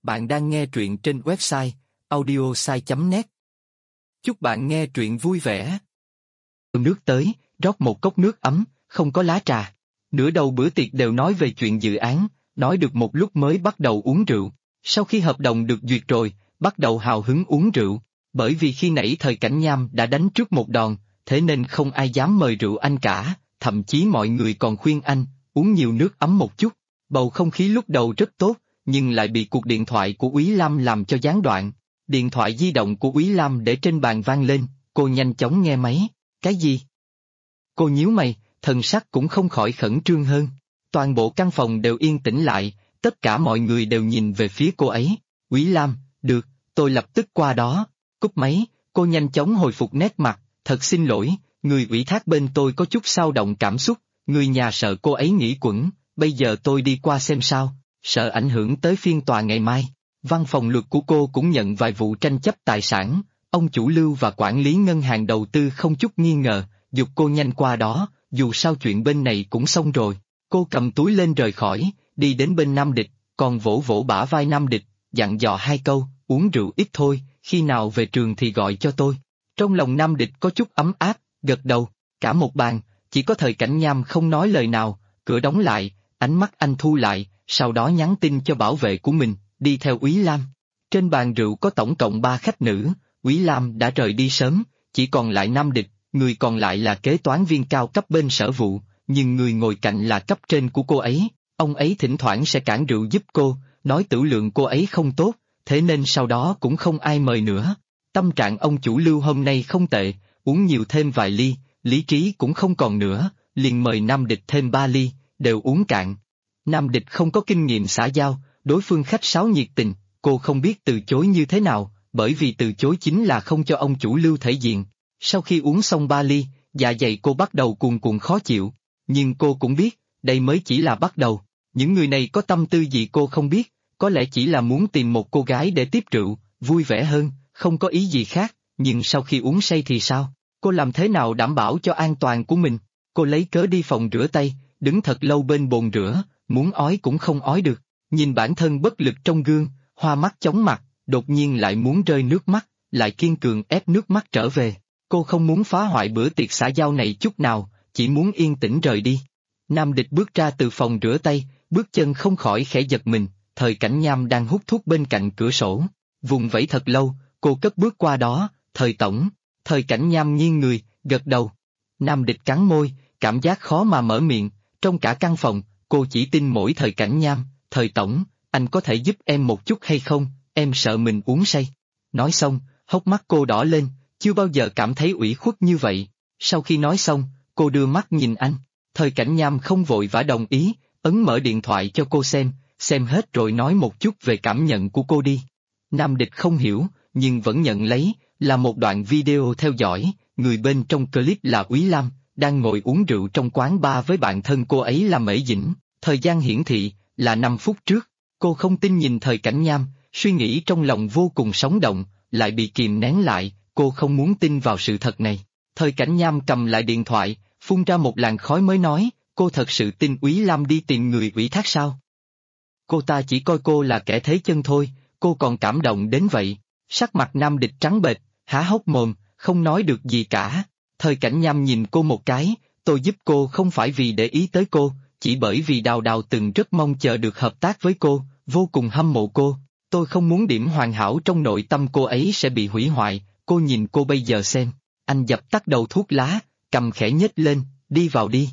Bạn đang nghe truyện trên website audiosai.net. Chúc bạn nghe truyện vui vẻ. Nước tới, rót một cốc nước ấm, không có lá trà. Nửa đầu bữa tiệc đều nói về chuyện dự án, nói được một lúc mới bắt đầu uống rượu. Sau khi hợp đồng được duyệt rồi, bắt đầu hào hứng uống rượu. Bởi vì khi nãy Thời Cảnh Nham đã đánh trước một đòn, thế nên không ai dám mời rượu anh cả, thậm chí mọi người còn khuyên anh, uống nhiều nước ấm một chút. Bầu không khí lúc đầu rất tốt, nhưng lại bị cuộc điện thoại của Úy Lam làm cho gián đoạn. Điện thoại di động của Úy Lam để trên bàn vang lên, cô nhanh chóng nghe máy. Cái gì? Cô nhíu mày, thần sắc cũng không khỏi khẩn trương hơn. Toàn bộ căn phòng đều yên tĩnh lại, tất cả mọi người đều nhìn về phía cô ấy. Úy Lam, được, tôi lập tức qua đó. Cúp máy, cô nhanh chóng hồi phục nét mặt, thật xin lỗi, người ủy thác bên tôi có chút xao động cảm xúc, người nhà sợ cô ấy nghĩ quẩn, bây giờ tôi đi qua xem sao, sợ ảnh hưởng tới phiên tòa ngày mai. Văn phòng luật của cô cũng nhận vài vụ tranh chấp tài sản, ông chủ Lưu và quản lý ngân hàng đầu tư không chút nghi ngờ, giục cô nhanh qua đó, dù sao chuyện bên này cũng xong rồi. Cô cầm túi lên rời khỏi, đi đến bên Nam Địch, còn vỗ vỗ bả vai Nam Địch, dặn dò hai câu, uống rượu ít thôi, khi nào về trường thì gọi cho tôi. Trong lòng Nam Địch có chút ấm áp, gật đầu, cả một bàn, chỉ có Thời Cảnh Nham không nói lời nào, cửa đóng lại, ánh mắt anh thu lại, sau đó nhắn tin cho bảo vệ của mình, đi theo Úy Lam. Trên bàn rượu có tổng cộng 3 khách nữ, Úy Lam đã rời đi sớm, chỉ còn lại Nam Địch, người còn lại là kế toán viên cao cấp bên sở vụ, nhưng người ngồi cạnh là cấp trên của cô ấy, ông ấy thỉnh thoảng sẽ cản rượu giúp cô, nói tửu lượng cô ấy không tốt, thế nên sau đó cũng không ai mời nữa. Tâm trạng ông chủ Lưu hôm nay không tệ, uống nhiều thêm vài ly, lý trí cũng không còn nữa, liền mời Nam Địch thêm 3 ly, đều uống cạn. Nam Địch không có kinh nghiệm xã giao, đối phương khách sáo nhiệt tình, cô không biết từ chối như thế nào, bởi vì từ chối chính là không cho ông chủ Lưu thể diện. Sau khi uống xong 3 ly, dạ dày cô bắt đầu cuồn cuộn khó chịu, nhưng cô cũng biết, đây mới chỉ là bắt đầu. Những người này có tâm tư gì cô không biết, có lẽ chỉ là muốn tìm một cô gái để tiếp rượu, vui vẻ hơn, không có ý gì khác, nhưng sau khi uống say thì sao? Cô làm thế nào đảm bảo cho an toàn của mình? Cô lấy cớ đi phòng rửa tay, đứng thật lâu bên bồn rửa, muốn ói cũng không ói được, nhìn bản thân bất lực trong gương, hoa mắt chóng mặt, đột nhiên lại muốn rơi nước mắt, lại kiên cường ép nước mắt trở về. Cô không muốn phá hoại bữa tiệc xã giao này chút nào, chỉ muốn yên tĩnh rời đi. Nam Địch bước ra từ phòng rửa tay, bước chân không khỏi khẽ giật mình, Thời Cảnh Nham đang hút thuốc bên cạnh cửa sổ. Vùng vẫy thật lâu, cô cất bước qua đó, Thời tổng. Thời Cảnh Nham nghiêng người, gật đầu. Nam Địch cắn môi, cảm giác khó mà mở miệng, trong cả căn phòng, cô chỉ tin mỗi Thời Cảnh Nham, Thời tổng, anh có thể giúp em một chút hay không, em sợ mình uống say. Nói xong, hốc mắt cô đỏ lên, chưa bao giờ cảm thấy ủy khuất như vậy. Sau khi nói xong, cô đưa mắt nhìn anh. Thời Cảnh Nham không vội vã đồng ý, ấn mở điện thoại cho cô xem hết rồi nói một chút về cảm nhận của cô đi. Nam Địch không hiểu, nhưng vẫn nhận lấy, là một đoạn video theo dõi, người bên trong clip là Úy Lam, đang ngồi uống rượu trong quán bar với bạn thân cô ấy là Mễ Dĩnh, thời gian hiển thị, là 5 phút trước. Cô không tin nhìn Thời Cảnh Nham, suy nghĩ trong lòng vô cùng sống động, lại bị kìm nén lại, cô không muốn tin vào sự thật này. Thời Cảnh Nham cầm lại điện thoại, phun ra một làn khói mới nói, cô thật sự tin Úy Lam đi tìm người ủy thác sao? Cô ta chỉ coi cô là kẻ thế chân thôi, cô còn cảm động đến vậy. Sắc mặt Nam Địch trắng bệch, há hốc mồm, không nói được gì cả. Thời Cảnh Nham nhìn cô một cái, tôi giúp cô không phải vì để ý tới cô, chỉ bởi vì Đào Đào từng rất mong chờ được hợp tác với cô, vô cùng hâm mộ cô. Tôi không muốn điểm hoàn hảo trong nội tâm cô ấy sẽ bị hủy hoại, cô nhìn cô bây giờ xem. Anh dập tắt đầu thuốc lá, cầm khẽ nhếch lên, đi vào đi.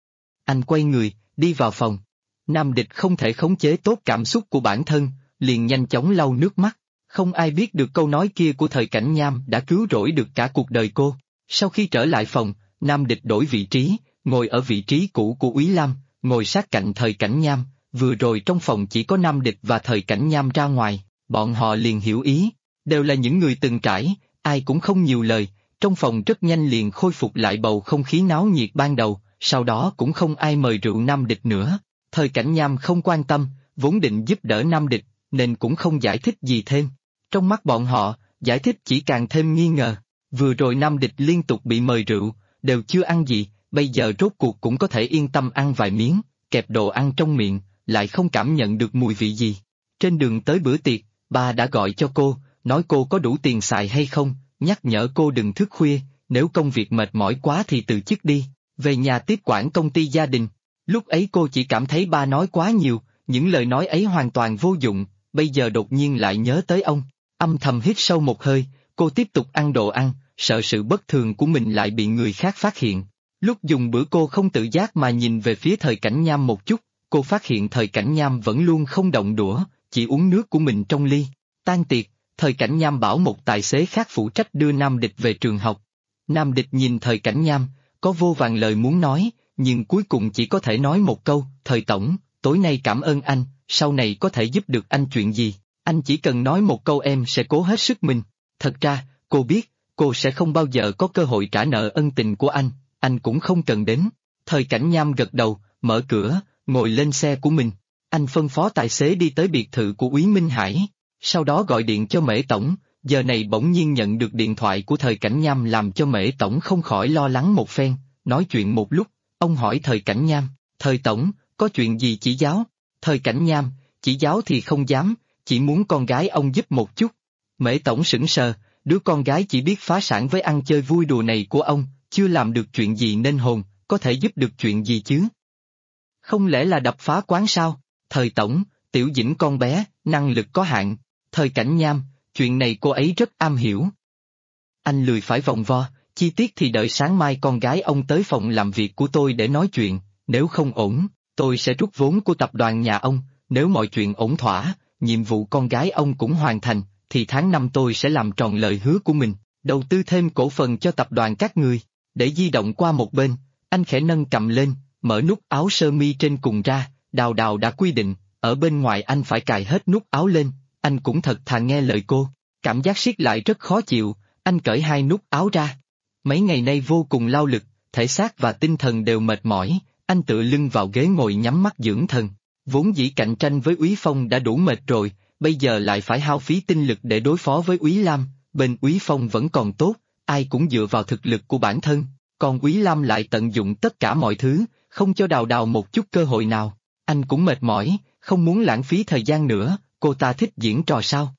Anh quay người, đi vào phòng. Nam Địch không thể khống chế tốt cảm xúc của bản thân, liền nhanh chóng lau nước mắt. Không ai biết được câu nói kia của Thời Cảnh Nham đã cứu rỗi được cả cuộc đời cô. Sau khi trở lại phòng, Nam Địch đổi vị trí, ngồi ở vị trí cũ của Úy Lam, ngồi sát cạnh Thời Cảnh Nham. Vừa rồi trong phòng chỉ có Nam Địch và Thời Cảnh Nham ra ngoài, bọn họ liền hiểu ý, đều là những người từng trải, ai cũng không nhiều lời. Trong phòng rất nhanh liền khôi phục lại bầu không khí náo nhiệt ban đầu, sau đó cũng không ai mời rượu Nam Địch nữa. Thời Cảnh Nham không quan tâm, vốn định giúp đỡ Nam Địch, nên cũng không giải thích gì thêm. Trong mắt bọn họ, giải thích chỉ càng thêm nghi ngờ. Vừa rồi Nam Địch liên tục bị mời rượu, đều chưa ăn gì, bây giờ rốt cuộc cũng có thể yên tâm ăn vài miếng, kẹp đồ ăn trong miệng, lại không cảm nhận được mùi vị gì. Trên đường tới bữa tiệc, ba đã gọi cho cô, nói cô có đủ tiền xài hay không, nhắc nhở cô đừng thức khuya, nếu công việc mệt mỏi quá thì từ chức đi, về nhà tiếp quản công ty gia đình. Lúc ấy cô chỉ cảm thấy ba nói quá nhiều, những lời nói ấy hoàn toàn vô dụng, bây giờ đột nhiên lại nhớ tới ông. Âm thầm hít sâu một hơi, cô tiếp tục ăn đồ ăn, sợ sự bất thường của mình lại bị người khác phát hiện. Lúc dùng bữa cô không tự giác mà nhìn về phía Thời Cảnh Nham một chút, cô phát hiện Thời Cảnh Nham vẫn luôn không động đũa, chỉ uống nước của mình trong ly. Tan tiệc, Thời Cảnh Nham bảo một tài xế khác phụ trách đưa Nam Địch về trường học. Nam Địch nhìn Thời Cảnh Nham, có vô vàn lời muốn nói, nhưng cuối cùng chỉ có thể nói một câu, Thời Tổng, tối nay cảm ơn anh, sau này có thể giúp được anh chuyện gì, anh chỉ cần nói một câu em sẽ cố hết sức mình. Thật ra, cô biết, cô sẽ không bao giờ có cơ hội trả nợ ân tình của anh cũng không cần đến. Thời Cảnh Nham gật đầu, mở cửa, ngồi lên xe của mình. Anh phân phó tài xế đi tới biệt thự của Úy Minh Hải, sau đó gọi điện cho Mễ Tổng. Giờ này bỗng nhiên nhận được điện thoại của Thời Cảnh Nham làm cho Mễ Tổng không khỏi lo lắng một phen, nói chuyện một lúc, ông hỏi Thời Cảnh Nham, Thời Tổng, có chuyện gì chỉ giáo? Thời Cảnh Nham, chỉ giáo thì không dám, chỉ muốn con gái ông giúp một chút. Mễ Tổng sững sờ, đứa con gái chỉ biết phá sản với ăn chơi vui đùa này của ông, chưa làm được chuyện gì nên hồn, có thể giúp được chuyện gì chứ? Không lẽ là đập phá quán sao? Thời Tổng, Tiểu Dĩnh con bé, năng lực có hạn. Thời Cảnh Nham, chuyện này cô ấy rất am hiểu. Anh lười phải vòng vo, chi tiết thì đợi sáng mai con gái ông tới phòng làm việc của tôi để nói chuyện, nếu không ổn, tôi sẽ rút vốn của tập đoàn nhà ông, nếu mọi chuyện ổn thỏa, nhiệm vụ con gái ông cũng hoàn thành, thì tháng 5 tôi sẽ làm tròn lời hứa của mình, đầu tư thêm cổ phần cho tập đoàn các người. Để di động qua một bên, anh khẽ nâng cầm lên, mở nút áo sơ mi trên cùng ra, Đào Đào đã quy định, ở bên ngoài anh phải cài hết nút áo lên, anh cũng thật thà nghe lời cô, cảm giác siết lại rất khó chịu, anh cởi hai nút áo ra. Mấy ngày nay vô cùng lao lực, thể xác và tinh thần đều mệt mỏi, anh tựa lưng vào ghế ngồi nhắm mắt dưỡng thần, vốn dĩ cạnh tranh với Úy Phong đã đủ mệt rồi, bây giờ lại phải hao phí tinh lực để đối phó với Úy Lam, bên Úy Phong vẫn còn tốt, ai cũng dựa vào thực lực của bản thân, còn Úy Lam lại tận dụng tất cả mọi thứ, không cho Đào Đào một chút cơ hội nào, anh cũng mệt mỏi, không muốn lãng phí thời gian nữa, cô ta thích diễn trò sao?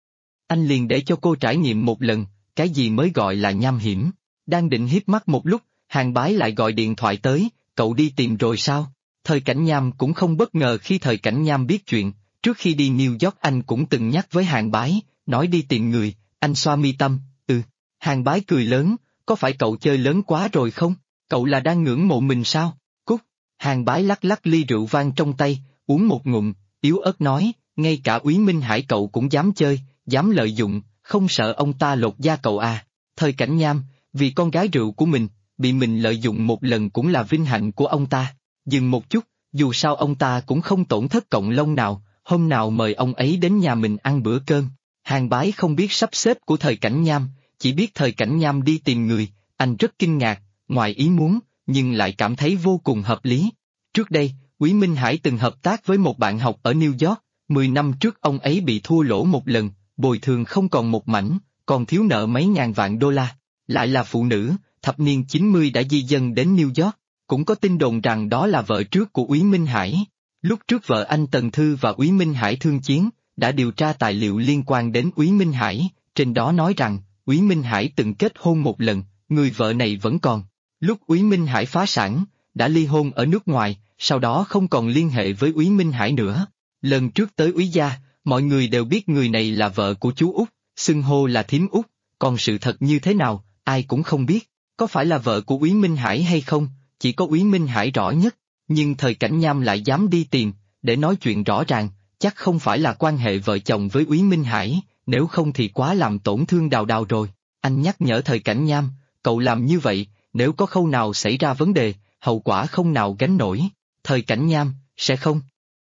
Anh liền để cho cô trải nghiệm một lần, cái gì mới gọi là nham hiểm, đang định híp mắt một lúc, Hàng Bái lại gọi điện thoại tới, cậu đi tìm rồi sao? Thời Cảnh Nham cũng không bất ngờ khi Thời Cảnh Nham biết chuyện, trước khi đi New York anh cũng từng nhắc với Hàng Bái, nói đi tìm người, anh xoa mi tâm, Hàng Bái cười lớn, có phải cậu chơi lớn quá rồi không? Cậu là đang ngưỡng mộ mình sao? Cút! Hàng Bái lắc lắc ly rượu vang trong tay, uống một ngụm, yếu ớt nói, ngay cả Úy Minh Hải cậu cũng dám chơi, dám lợi dụng, không sợ ông ta lột da cậu à? Thời Cảnh Nham, vì con gái rượu của mình, bị mình lợi dụng một lần cũng là vinh hạnh của ông ta. Dừng một chút, dù sao ông ta cũng không tổn thất cộng lông nào, hôm nào mời ông ấy đến nhà mình ăn bữa cơm. Hàng Bái không biết sắp xếp của Thời Cảnh Nham, chỉ biết Thời Cảnh Nham đi tìm người, anh rất kinh ngạc, ngoài ý muốn, nhưng lại cảm thấy vô cùng hợp lý. Trước đây, Úy Minh Hải từng hợp tác với một bạn học ở New York, 10 năm trước ông ấy bị thua lỗ một lần, bồi thường không còn một mảnh, còn thiếu nợ mấy ngàn vạn đô la. Lại là phụ nữ, thập niên 90 đã di dân đến New York, cũng có tin đồn rằng đó là vợ trước của Úy Minh Hải. Lúc trước vợ anh Tần Thư và Úy Minh Hải thương chiến, đã điều tra tài liệu liên quan đến Úy Minh Hải, trên đó nói rằng, Úy Minh Hải từng kết hôn một lần, người vợ này vẫn còn. Lúc Úy Minh Hải phá sản, đã ly hôn ở nước ngoài, sau đó không còn liên hệ với Úy Minh Hải nữa. Lần trước tới Úy gia, mọi người đều biết người này là vợ của chú Út, xưng hô là thím Út, còn sự thật như thế nào, ai cũng không biết. Có phải là vợ của Úy Minh Hải hay không, chỉ có Úy Minh Hải rõ nhất, nhưng Thời Cảnh Nham lại dám đi tìm, để nói chuyện rõ ràng, chắc không phải là quan hệ vợ chồng với Úy Minh Hải, nếu không thì quá làm tổn thương Đào Đào rồi. Anh nhắc nhở Thời Cảnh Nham, cậu làm như vậy, nếu có khâu nào xảy ra vấn đề, hậu quả không nào gánh nổi. Thời Cảnh Nham, sẽ không.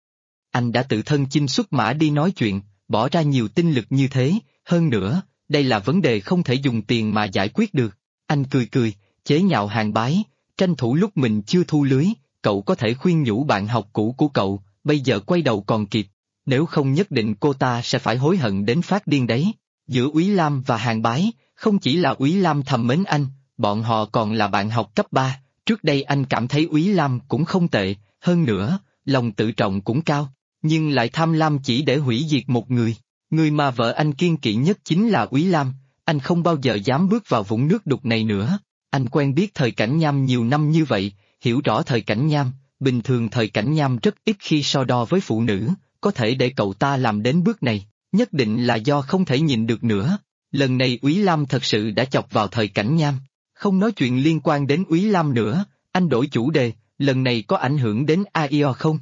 Anh đã tự thân chinh xuất mã đi nói chuyện, bỏ ra nhiều tinh lực như thế, hơn nữa, đây là vấn đề không thể dùng tiền mà giải quyết được. Anh cười cười, chế nhạo Hàng Bái, tranh thủ lúc mình chưa thu lưới, cậu có thể khuyên nhủ bạn học cũ của cậu, bây giờ quay đầu còn kịp, nếu không nhất định cô ta sẽ phải hối hận đến phát điên đấy. Giữa Úy Lam và Hàng Bái, không chỉ là Úy Lam thầm mến anh, bọn họ còn là bạn học cấp 3, trước đây anh cảm thấy Úy Lam cũng không tệ, hơn nữa, lòng tự trọng cũng cao. nhưng lại tham lam chỉ để hủy diệt một người. Người mà vợ anh kiêng kỵ nhất chính là Úy Lam, anh không bao giờ dám bước vào vũng nước đục này nữa. Anh quen biết Thời Cảnh Nham nhiều năm như vậy, hiểu rõ Thời Cảnh Nham, bình thường Thời Cảnh Nham rất ít khi so đo với phụ nữ, có thể để cậu ta làm đến bước này, nhất định là do không thể nhịn được nữa. Lần này Úy Lam thật sự đã chọc vào Thời Cảnh Nham. Không nói chuyện liên quan đến Úy Lam nữa, anh đổi chủ đề, lần này có ảnh hưởng đến AIO không?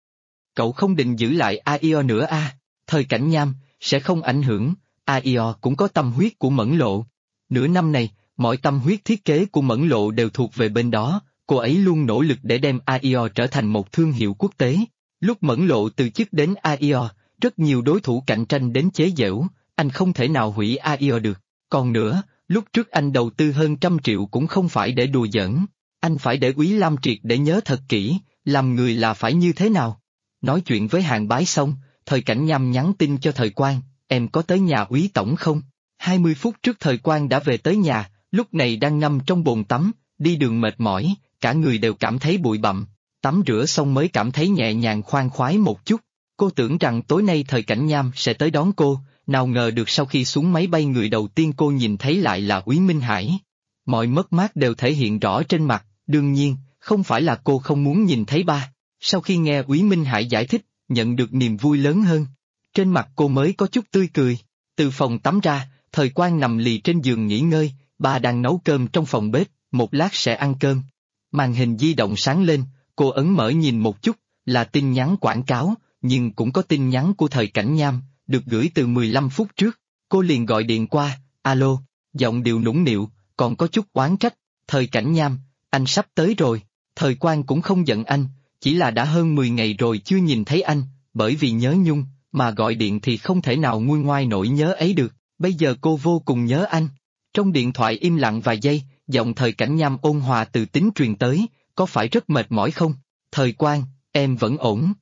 Cậu không định giữ lại AIO nữa à? Thời Cảnh Nham, sẽ không ảnh hưởng, AIO cũng có tâm huyết của Mẫn Lộ. Nửa năm này, mọi tâm huyết thiết kế của Mẫn Lộ đều thuộc về bên đó, cô ấy luôn nỗ lực để đem AIO trở thành một thương hiệu quốc tế. Lúc Mẫn Lộ từ chức đến AIO, rất nhiều đối thủ cạnh tranh đến chế giễu, anh không thể nào hủy AIO được. Còn nữa, lúc trước anh đầu tư hơn 100 triệu cũng không phải để đùa giỡn, anh phải để Úy Lam triệt để nhớ thật kỹ, làm người là phải như thế nào. Nói chuyện với Hàng Bái xong, Thời Cảnh Nham nhắn tin cho Thời Quang, em có tới nhà Úy Tổng không? 20 phút trước Thời Quang đã về tới nhà, lúc này đang ngâm trong bồn tắm, đi đường mệt mỏi, cả người đều cảm thấy bụi bặm, tắm rửa xong mới cảm thấy nhẹ nhàng khoan khoái một chút. Cô tưởng rằng tối nay Thời Cảnh Nham sẽ tới đón cô, nào ngờ được sau khi xuống máy bay người đầu tiên cô nhìn thấy lại là Úy Minh Hải. Mọi mất mát đều thể hiện rõ trên mặt, đương nhiên, không phải là cô không muốn nhìn thấy ba. Sau khi nghe Úy Minh Hải giải thích, nhận được niềm vui lớn hơn. Trên mặt cô mới có chút tươi cười. Từ phòng tắm ra, Thời Quang nằm lì trên giường nghỉ ngơi, ba đang nấu cơm trong phòng bếp, một lát sẽ ăn cơm. Màn hình di động sáng lên, cô ấn mở nhìn một chút, là tin nhắn quảng cáo, nhưng cũng có tin nhắn của Thời Cảnh Nham, được gửi từ 15 phút trước. Cô liền gọi điện qua, alo, giọng điệu nũng nịu, còn có chút oán trách, Thời Cảnh Nham, anh sắp tới rồi. Thời Quang cũng không giận anh, chỉ là đã hơn 10 ngày rồi chưa nhìn thấy anh, bởi vì nhớ nhung, mà gọi điện thì không thể nào nguôi ngoai nỗi nhớ ấy được, bây giờ cô vô cùng nhớ anh. Trong điện thoại im lặng vài giây, giọng Thời Cảnh Nham ôn hòa từ tính truyền tới, có phải rất mệt mỏi không? Thời Quang, em vẫn ổn.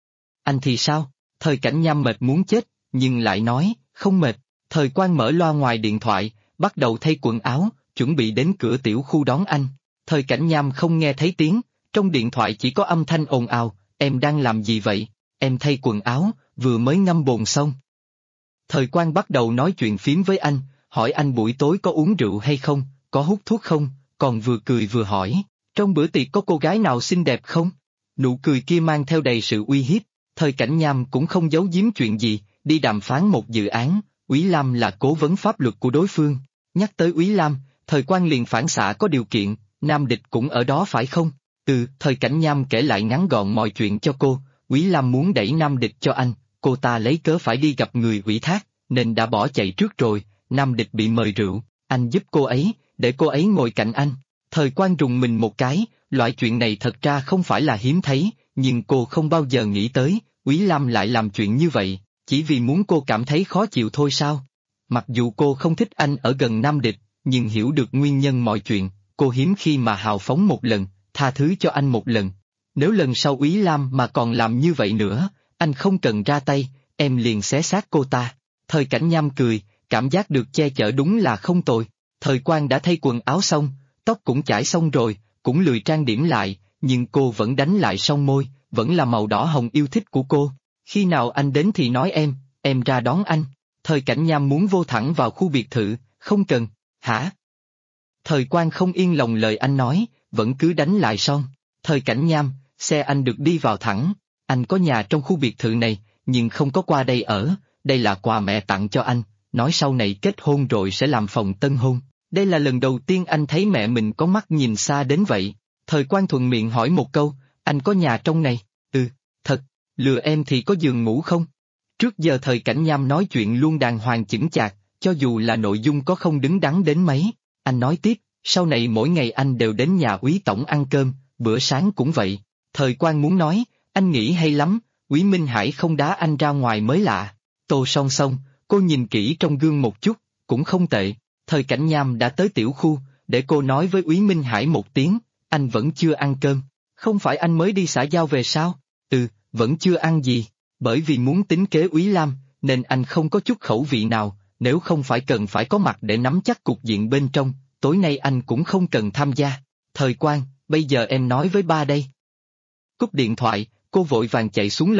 Anh thì sao? Thời Cảnh Nham mệt muốn chết, nhưng lại nói, không mệt. Thời Quang mở loa ngoài điện thoại, bắt đầu thay quần áo, chuẩn bị đến cửa tiểu khu đón anh. Thời Cảnh Nham không nghe thấy tiếng, trong điện thoại chỉ có âm thanh ồn ào, em đang làm gì vậy? Em thay quần áo, vừa mới ngâm bồn xong. Thời Quang bắt đầu nói chuyện phím với anh, hỏi anh buổi tối có uống rượu hay không, có hút thuốc không, còn vừa cười vừa hỏi, trong bữa tiệc có cô gái nào xinh đẹp không? Nụ cười kia mang theo đầy sự uy hiếp. Thời Cảnh Nham cũng không giấu giếm chuyện gì, đi đàm phán một dự án, Úy Lam là cố vấn pháp luật của đối phương. Nhắc tới Úy Lam, Thời Quang liền phản xạ có điều kiện, Nam Địch cũng ở đó phải không? Thời Cảnh Nham kể lại ngắn gọn mọi chuyện cho cô, Úy Lam muốn đẩy Nam Địch cho anh, cô ta lấy cớ phải đi gặp người ủy thác, nên đã bỏ chạy trước rồi, Nam Địch bị mời rượu, anh giúp cô ấy, để cô ấy ngồi cạnh anh. Thời Quang rùng mình một cái, loại chuyện này thật ra không phải là hiếm thấy, nhưng cô không bao giờ nghĩ tới, Úy Lam lại làm chuyện như vậy, chỉ vì muốn cô cảm thấy khó chịu thôi sao? Mặc dù cô không thích anh ở gần Nam Địch, nhưng hiểu được nguyên nhân mọi chuyện, cô hiếm khi mà hào phóng một lần, tha thứ cho anh một lần. Nếu lần sau Úy Lam mà còn làm như vậy nữa, anh không cần ra tay, em liền xé xác cô ta. Thời Cảnh Nham cười, cảm giác được che chở đúng là không tồi. Thời Quang đã thay quần áo xong, tóc cũng chải xong rồi, cũng lười trang điểm lại, nhưng cô vẫn đánh lại son môi, vẫn là màu đỏ hồng yêu thích của cô. Khi nào anh đến thì nói em ra đón anh. Thời Cảnh Nham muốn vô thẳng vào khu biệt thự, không cần, hả? Thời Quang không yên lòng lời anh nói, vẫn cứ đánh lại son. Thời Cảnh Nham, xe anh được đi vào thẳng, anh có nhà trong khu biệt thự này, nhưng không có qua đây ở, đây là quà mẹ tặng cho anh, nói sau này kết hôn rồi sẽ làm phòng tân hôn. Đây là lần đầu tiên anh thấy mẹ mình có mắt nhìn xa đến vậy. Thời Quang thuận miệng hỏi một câu, anh có nhà trong này? Thật, lừa em thì có giường ngủ không? Trước giờ Thời Cảnh Nham nói chuyện luôn đàng hoàng chững chạc, cho dù là nội dung có không đứng đắn đến mấy. Anh nói tiếp, sau này mỗi ngày anh đều đến nhà Úy Tổng ăn cơm, bữa sáng cũng vậy. Thời Quang muốn nói, anh nghĩ hay lắm, Úy Minh Hải không đá anh ra ngoài mới lạ. Tô song song, cô nhìn kỹ trong gương một chút, cũng không tệ. Thời Cảnh Nham đã tới tiểu khu, để cô nói với Úy Minh Hải một tiếng, anh vẫn chưa ăn cơm. Không phải anh mới đi xã giao về sao? Vẫn chưa ăn gì, bởi vì muốn tính kế Úy Lam, nên anh không có chút khẩu vị nào, nếu không phải cần phải có mặt để nắm chắc cục diện bên trong, tối nay anh cũng không cần tham gia. Thời Quang, bây giờ em nói với ba đây. Cúp điện thoại, cô vội vàng chạy xuống lầu,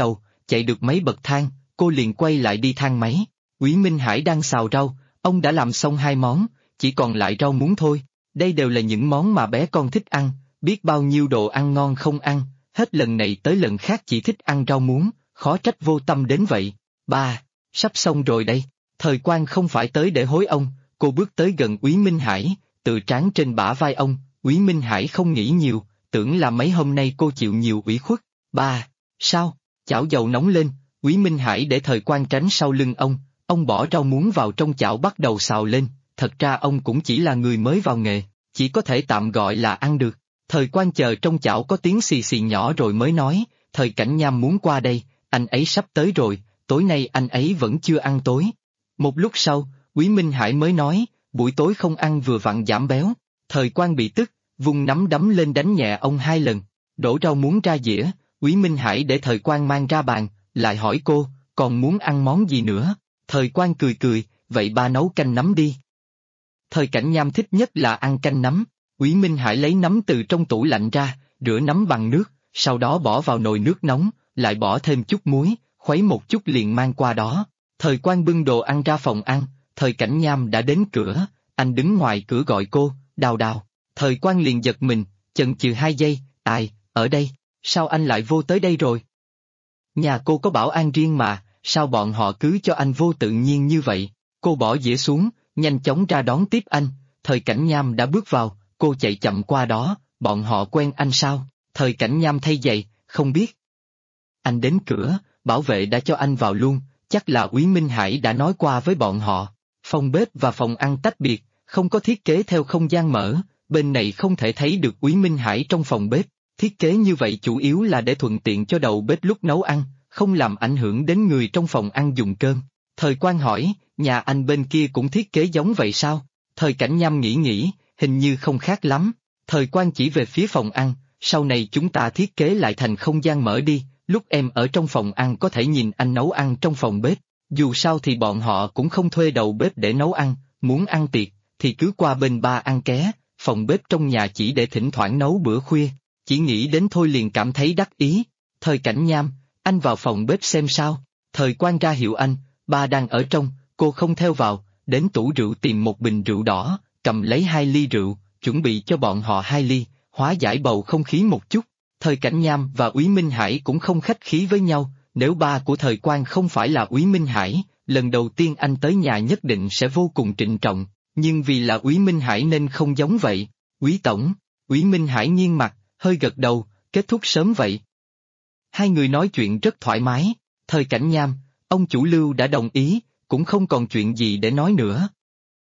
chạy được mấy bậc thang, cô liền quay lại đi thang máy. Úy Minh Hải đang xào rau, ông đã làm xong 2 món, chỉ còn lại rau muống thôi. Đây đều là những món mà bé con thích ăn, biết bao nhiêu đồ ăn ngon không ăn, hết lần này tới lần khác chỉ thích ăn rau muống, khó trách vô tâm đến vậy. Ba, sắp xong rồi đây. Thời Quang không phải tới để hối ông, cô bước tới gần Úy Minh Hải, tự trán trên bả vai ông. Úy Minh Hải không nghĩ nhiều, tưởng là mấy hôm nay cô chịu nhiều ủy khuất. Ba, sao? Chảo dầu nóng lên, Úy Minh Hải để Thời Quang tránh sau lưng ông bỏ rau muống vào trong chảo bắt đầu xào lên. Thật ra ông cũng chỉ là người mới vào nghề, chỉ có thể tạm gọi là ăn được. Thời Quang chờ trong chảo có tiếng xì xì nhỏ rồi mới nói, Thời Cảnh Nham muốn qua đây, anh ấy sắp tới rồi, tối nay anh ấy vẫn chưa ăn tối. Một lúc sau, Úy Minh Hải mới nói, buổi tối không ăn vừa vặn giảm béo. Thời Quang bị tức, vung nắm đấm lên đánh nhẹ ông 2 lần, đổ rau muống ra dĩa. Úy Minh Hải để Thời Quang mang ra bàn, lại hỏi cô, còn muốn ăn món gì nữa? Thời Quang cười cười, vậy ba nấu canh nấm đi. Thời Cảnh Nham thích nhất là ăn canh nấm. Úy Minh Hải lấy nấm từ trong tủ lạnh ra, rửa nấm bằng nước, sau đó bỏ vào nồi nước nóng, lại bỏ thêm chút muối, khuấy một chút liền mang qua đó. Thời Quang bưng đồ ăn ra phòng ăn, Thời Cảnh Nham đã đến cửa, anh đứng ngoài cửa gọi cô, Đào Đào. Thời Quang liền giật mình, chần chừ 2 giây, ai, ở đây, sao anh lại vô tới đây rồi? Nhà cô có bảo an riêng mà, sao bọn họ cứ cho anh vô tự nhiên như vậy? Cô bỏ dĩa xuống, nhanh chóng ra đón tiếp anh. Thời Cảnh Nham đã bước vào, cô chạy chậm qua đó, bọn họ quen anh sao? Thời Cảnh Nham thay giày, không biết. Anh đến cửa, bảo vệ đã cho anh vào luôn, chắc là Úy Minh Hải đã nói qua với bọn họ. Phòng bếp và phòng ăn tách biệt, không có thiết kế theo không gian mở, bên này không thể thấy được Úy Minh Hải trong phòng bếp. Thiết kế như vậy chủ yếu là để thuận tiện cho đầu bếp lúc nấu ăn, không làm ảnh hưởng đến người trong phòng ăn dùng cơm. Thời Quang hỏi, nhà anh bên kia cũng thiết kế giống vậy sao? Thời Cảnh Nham nghĩ, hình như không khác lắm. Thời Quang chỉ về phía phòng ăn, sau này chúng ta thiết kế lại thành không gian mở đi, lúc em ở trong phòng ăn có thể nhìn anh nấu ăn trong phòng bếp. Dù sao thì bọn họ cũng không thuê đầu bếp để nấu ăn, muốn ăn tiệc, thì cứ qua bên ba ăn ké, phòng bếp trong nhà chỉ để thỉnh thoảng nấu bữa khuya. Chỉ nghĩ đến thôi liền cảm thấy đắc ý. Thời Cảnh Nham, anh vào phòng bếp xem sao. Thời Quang ra hiệu anh, ba đang ở trong, cô không theo vào, đến tủ rượu tìm một bình rượu đỏ, cầm lấy 2 ly rượu, chuẩn bị cho bọn họ 2 ly, hóa giải bầu không khí một chút. Thời Cảnh Nham và Úy Minh Hải cũng không khách khí với nhau, nếu ba của Thời Quang không phải là Úy Minh Hải, lần đầu tiên anh tới nhà nhất định sẽ vô cùng trịnh trọng, nhưng vì là Úy Minh Hải nên không giống vậy. Úy Tổng, Úy Minh Hải nghiêng mặt, hơi gật đầu, kết thúc sớm vậy. Hai người nói chuyện rất thoải mái. Thời Cảnh Nham, ông chủ Lưu đã đồng ý, cũng không còn chuyện gì để nói nữa.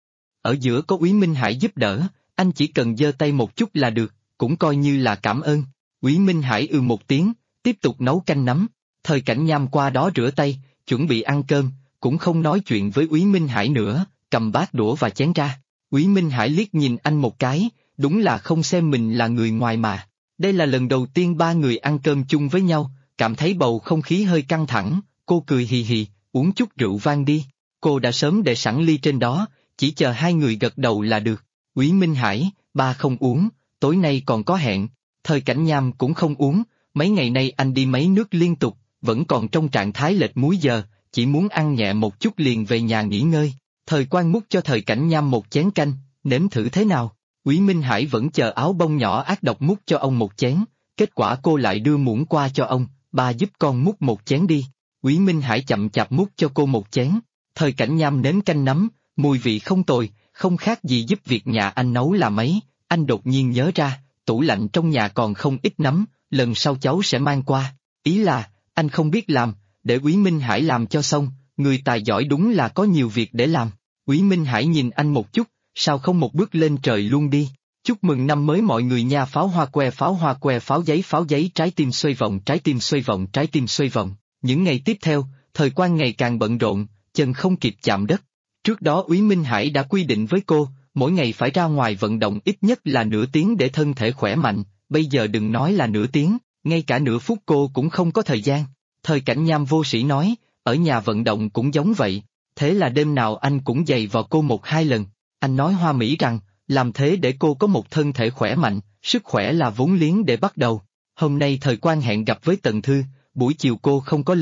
Ở giữa có Úy Minh Hải giúp đỡ, anh chỉ cần giơ tay một chút là được, cũng coi như là cảm ơn. Úy Minh Hải một tiếng, tiếp tục nấu canh nấm. Thời Cảnh Nham qua đó rửa tay, chuẩn bị ăn cơm, cũng không nói chuyện với Úy Minh Hải nữa, cầm bát đũa và chén ra. Úy Minh Hải liếc nhìn anh một cái, đúng là không xem mình là người ngoài mà. Đây là lần đầu tiên 3 người ăn cơm chung với nhau, cảm thấy bầu không khí hơi căng thẳng, cô cười hì hì, uống chút rượu vang đi. Cô đã sớm để sẵn ly trên đó, chỉ chờ 2 người gật đầu là được. Úy Minh Hải, ba không uống, tối nay còn có hẹn. Thời Cảnh Nham cũng không uống, mấy ngày nay anh đi mấy nước liên tục, vẫn còn trong trạng thái lệch múi giờ, chỉ muốn ăn nhẹ một chút liền về nhà nghỉ ngơi. Thời Quang múc cho Thời Cảnh Nham một chén canh, nếm thử thế nào. Úy Minh Hải vẫn chờ áo bông nhỏ ác độc múc cho ông một chén, kết quả cô lại đưa muỗng qua cho ông, ba giúp con múc một chén đi. Úy Minh Hải chậm chạp múc cho cô một chén. Thời Cảnh Nham nếm canh nấm, mùi vị không tồi, không khác gì giúp việc nhà anh nấu là mấy. Anh đột nhiên nhớ ra, tủ lạnh trong nhà còn không ít nấm, lần sau cháu sẽ mang qua. Ý là, anh không biết làm, để Úy Minh Hải làm cho xong, người tài giỏi đúng là có nhiều việc để làm. Úy Minh Hải nhìn anh một chút, sao không một bước lên trời luôn đi. Chúc mừng năm mới mọi người nha. Pháo hoa que pháo giấy trái tim xoay vòng trái tim xoay vòng trái tim xoay vòng. Những ngày tiếp theo, Thời Quang ngày càng bận rộn, chân không kịp chạm đất. Trước đó Úy Minh Hải đã quy định với cô, mỗi ngày phải ra ngoài vận động ít nhất là nửa tiếng để thân thể khỏe mạnh, bây giờ đừng nói là nửa tiếng, ngay cả nửa phút cô cũng không có thời gian. Thời Cảnh Nham vô sĩ nói, ở nhà vận động cũng giống vậy, thế là đêm nào anh cũng giày vào cô 1-2 lần. Anh nói hoa mỹ rằng, làm thế để cô có một thân thể khỏe mạnh, sức khỏe là vốn liếng để bắt đầu. Hôm nay Thời Quang hẹn gặp với Tần Thư, buổi chiều cô không có lớp,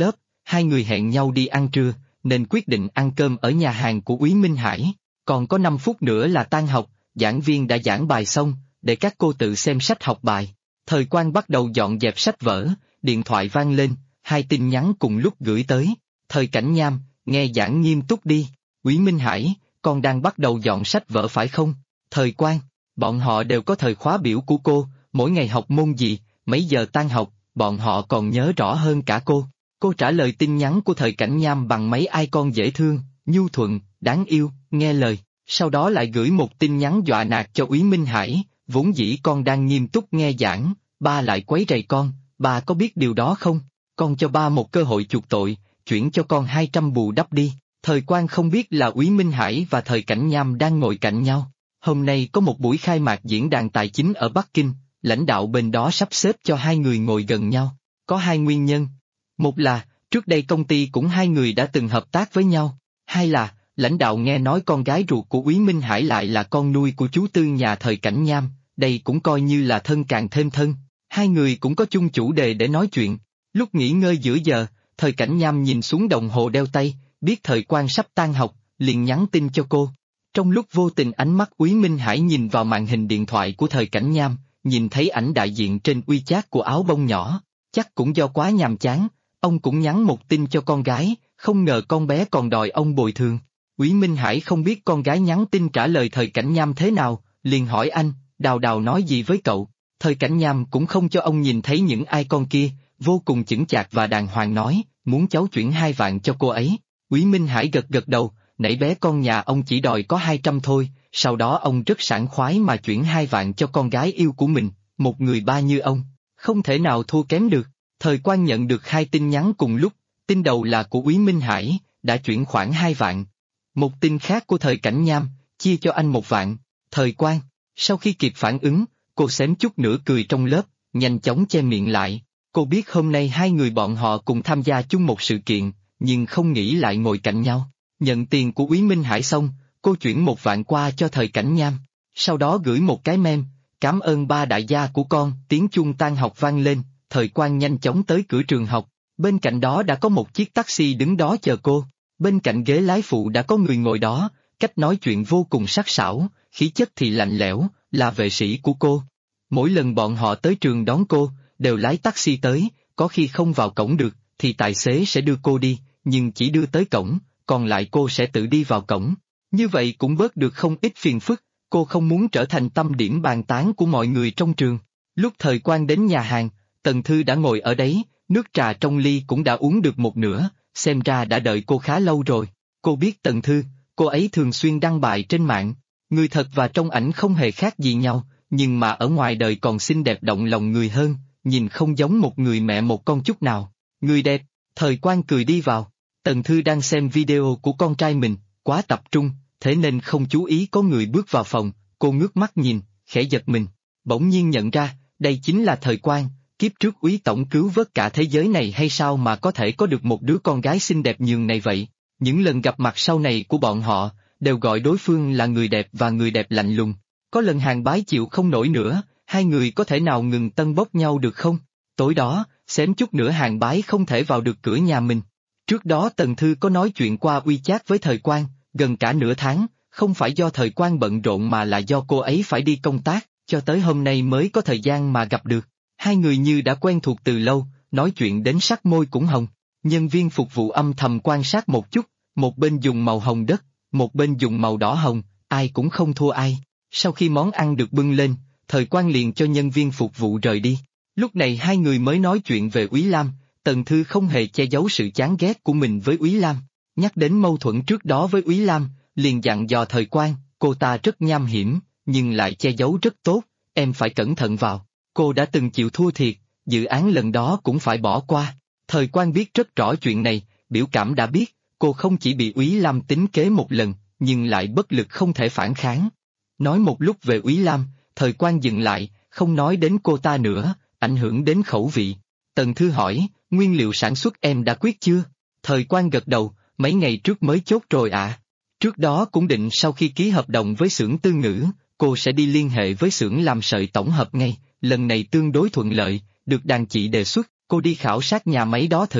hai người hẹn nhau đi ăn trưa, nên quyết định ăn cơm ở nhà hàng của Úy Minh Hải. Còn có 5 phút nữa là tan học, giảng viên đã giảng bài xong, để các cô tự xem sách học bài. Thời Quang bắt đầu dọn dẹp sách vở, điện thoại vang lên, 2 tin nhắn cùng lúc gửi tới. Thời Cảnh Nham, nghe giảng nghiêm túc đi. Úy Minh Hải, con đang bắt đầu dọn sách vở phải không? Thời Quang, bọn họ đều có thời khóa biểu của cô, mỗi ngày học môn gì, mấy giờ tan học, bọn họ còn nhớ rõ hơn cả cô. Cô trả lời tin nhắn của Thời Cảnh Nham bằng mấy icon dễ thương, nhu thuận, đáng yêu, nghe lời, sau đó lại gửi một tin nhắn dọa nạt cho Úy Minh Hải, vốn dĩ con đang nghiêm túc nghe giảng, ba lại quấy rầy con, ba có biết điều đó không? Con cho ba một cơ hội chuộc tội, chuyển cho con 200 bù đắp đi. Thời Quang không biết là Úy Minh Hải và Thời Cảnh Nham đang ngồi cạnh nhau. Hôm nay có một buổi khai mạc diễn đàn tài chính ở Bắc Kinh, lãnh đạo bên đó sắp xếp cho hai người ngồi gần nhau. Có 2 nguyên nhân. Một là, trước đây công ty cũng 2 người đã từng hợp tác với nhau. 2 là, lãnh đạo nghe nói con gái ruột của Úy Minh Hải lại là con nuôi của chú Tư nhà Thời Cảnh Nham, đây cũng coi như là thân càng thêm thân. 2 người cũng có chung chủ đề để nói chuyện. Lúc nghỉ ngơi giữa giờ, Thời Cảnh Nham nhìn xuống đồng hồ đeo tay, biết Thời Quang sắp tan học, liền nhắn tin cho cô. Trong lúc vô tình ánh mắt Úy Minh Hải nhìn vào màn hình điện thoại của Thời Cảnh Nham, nhìn thấy ảnh đại diện trên WeChat của áo bông nhỏ, chắc cũng do quá nhàm chán, ông cũng nhắn một tin cho con gái, không ngờ con bé còn đòi ông bồi thường. Úy Minh Hải không biết con gái nhắn tin trả lời Thời Cảnh Nham thế nào, liền hỏi anh, Đào Đào nói gì với cậu? Thời Cảnh Nham cũng không cho ông nhìn thấy những icon kia, vô cùng chững chạc và đàng hoàng nói, muốn cháu chuyển 2 vạn cho cô ấy. Úy Minh Hải gật gật đầu, nãy bé con nhà ông chỉ đòi có 200 thôi, sau đó ông rất sảng khoái mà chuyển 2 vạn cho con gái yêu của mình, một người ba như ông, không thể nào thua kém được. Thời Quang nhận được 2 tin nhắn cùng lúc, tin đầu là của Úy Minh Hải, đã chuyển khoảng 2 vạn. Một tin khác của Thời Cảnh Nham, chia cho anh 1 vạn. Thời Quang, sau khi kịp phản ứng, cô xém chút nữa cười trong lớp, nhanh chóng che miệng lại. Cô biết hôm nay 2 người bọn họ cùng tham gia chung một sự kiện, nhưng không nghĩ lại ngồi cạnh nhau. Nhận tiền của Úy Minh Hải xong, cô chuyển 1 vạn qua cho Thời Cảnh Nham. Sau đó gửi một cái meme, cảm ơn ba đại gia của con. Tiếng chuông tan học vang lên, Thời Quang nhanh chóng tới cửa trường học. Bên cạnh đó đã có một chiếc taxi đứng đó chờ cô. Bên cạnh ghế lái phụ đã có người ngồi đó, cách nói chuyện vô cùng sắc sảo, khí chất thì lạnh lẽo, là vệ sĩ của cô. Mỗi lần bọn họ tới trường đón cô, đều lái taxi tới, có khi không vào cổng được, thì tài xế sẽ đưa cô đi, nhưng chỉ đưa tới cổng, còn lại cô sẽ tự đi vào cổng. Như vậy cũng bớt được không ít phiền phức, cô không muốn trở thành tâm điểm bàn tán của mọi người trong trường. Lúc Thời Quang đến nhà hàng, Tần Thư đã ngồi ở đấy, nước trà trong ly cũng đã uống được một nửa, xem ra đã đợi cô khá lâu rồi. Cô biết Tần Thư, cô ấy thường xuyên đăng bài trên mạng, người thật và trong ảnh không hề khác gì nhau, nhưng mà ở ngoài đời còn xinh đẹp động lòng người hơn, nhìn không giống một người mẹ một con chút nào. Người đẹp, Thời Quang cười đi vào. Tần Thư đang xem video của con trai mình, quá tập trung, thế nên không chú ý có người bước vào phòng, cô ngước mắt nhìn, khẽ giật mình, bỗng nhiên nhận ra, đây chính là Thời Quang, kiếp trước Úy Tổng cứu vớt cả thế giới này hay sao mà có thể có được một đứa con gái xinh đẹp nhường này vậy. Những lần gặp mặt sau này của bọn họ, đều gọi đối phương là người đẹp và người đẹp lạnh lùng. Có lần Hàng Bái chịu không nổi nữa, 2 người có thể nào ngừng tân bốc nhau được không? Tối đó, xém chút nữa Hàng Bái không thể vào được cửa nhà mình. Trước đó Tần Thư có nói chuyện qua WeChat với Thời Quang, gần cả nửa tháng, không phải do Thời Quang bận rộn mà là do cô ấy phải đi công tác, cho tới hôm nay mới có thời gian mà gặp được. 2 người như đã quen thuộc từ lâu, nói chuyện đến sắc môi cũng hồng. Nhân viên phục vụ âm thầm quan sát một chút, một bên dùng màu hồng đất, một bên dùng màu đỏ hồng, ai cũng không thua ai. Sau khi món ăn được bưng lên, Thời Quang liền cho nhân viên phục vụ rời đi. Lúc này 2 người mới nói chuyện về Úy Lam. Tần Thư không hề che giấu sự chán ghét của mình với Úy Lam. Nhắc đến mâu thuẫn trước đó với Úy Lam, liền dặn dò Thời Quang, cô ta rất nham hiểm, nhưng lại che giấu rất tốt, em phải cẩn thận vào. Cô đã từng chịu thua thiệt, dự án lần đó cũng phải bỏ qua. Thời Quang biết rất rõ chuyện này, biểu cảm đã biết, cô không chỉ bị Úy Lam tính kế một lần, nhưng lại bất lực không thể phản kháng. Nói một lúc về Úy Lam, Thời Quang dừng lại, không nói đến cô ta nữa, ảnh hưởng đến khẩu vị. Tần Thư hỏi, nguyên liệu sản xuất em đã quyết chưa? Thời Quang gật đầu, mấy ngày trước mới chốt rồi ạ. Trước đó cũng định sau khi ký hợp đồng với xưởng Tư Ngữ, cô sẽ đi liên hệ với xưởng làm sợi tổng hợp ngay, lần này tương đối thuận lợi, được đàn chị đề xuất, cô đi khảo sát nhà máy đó thử,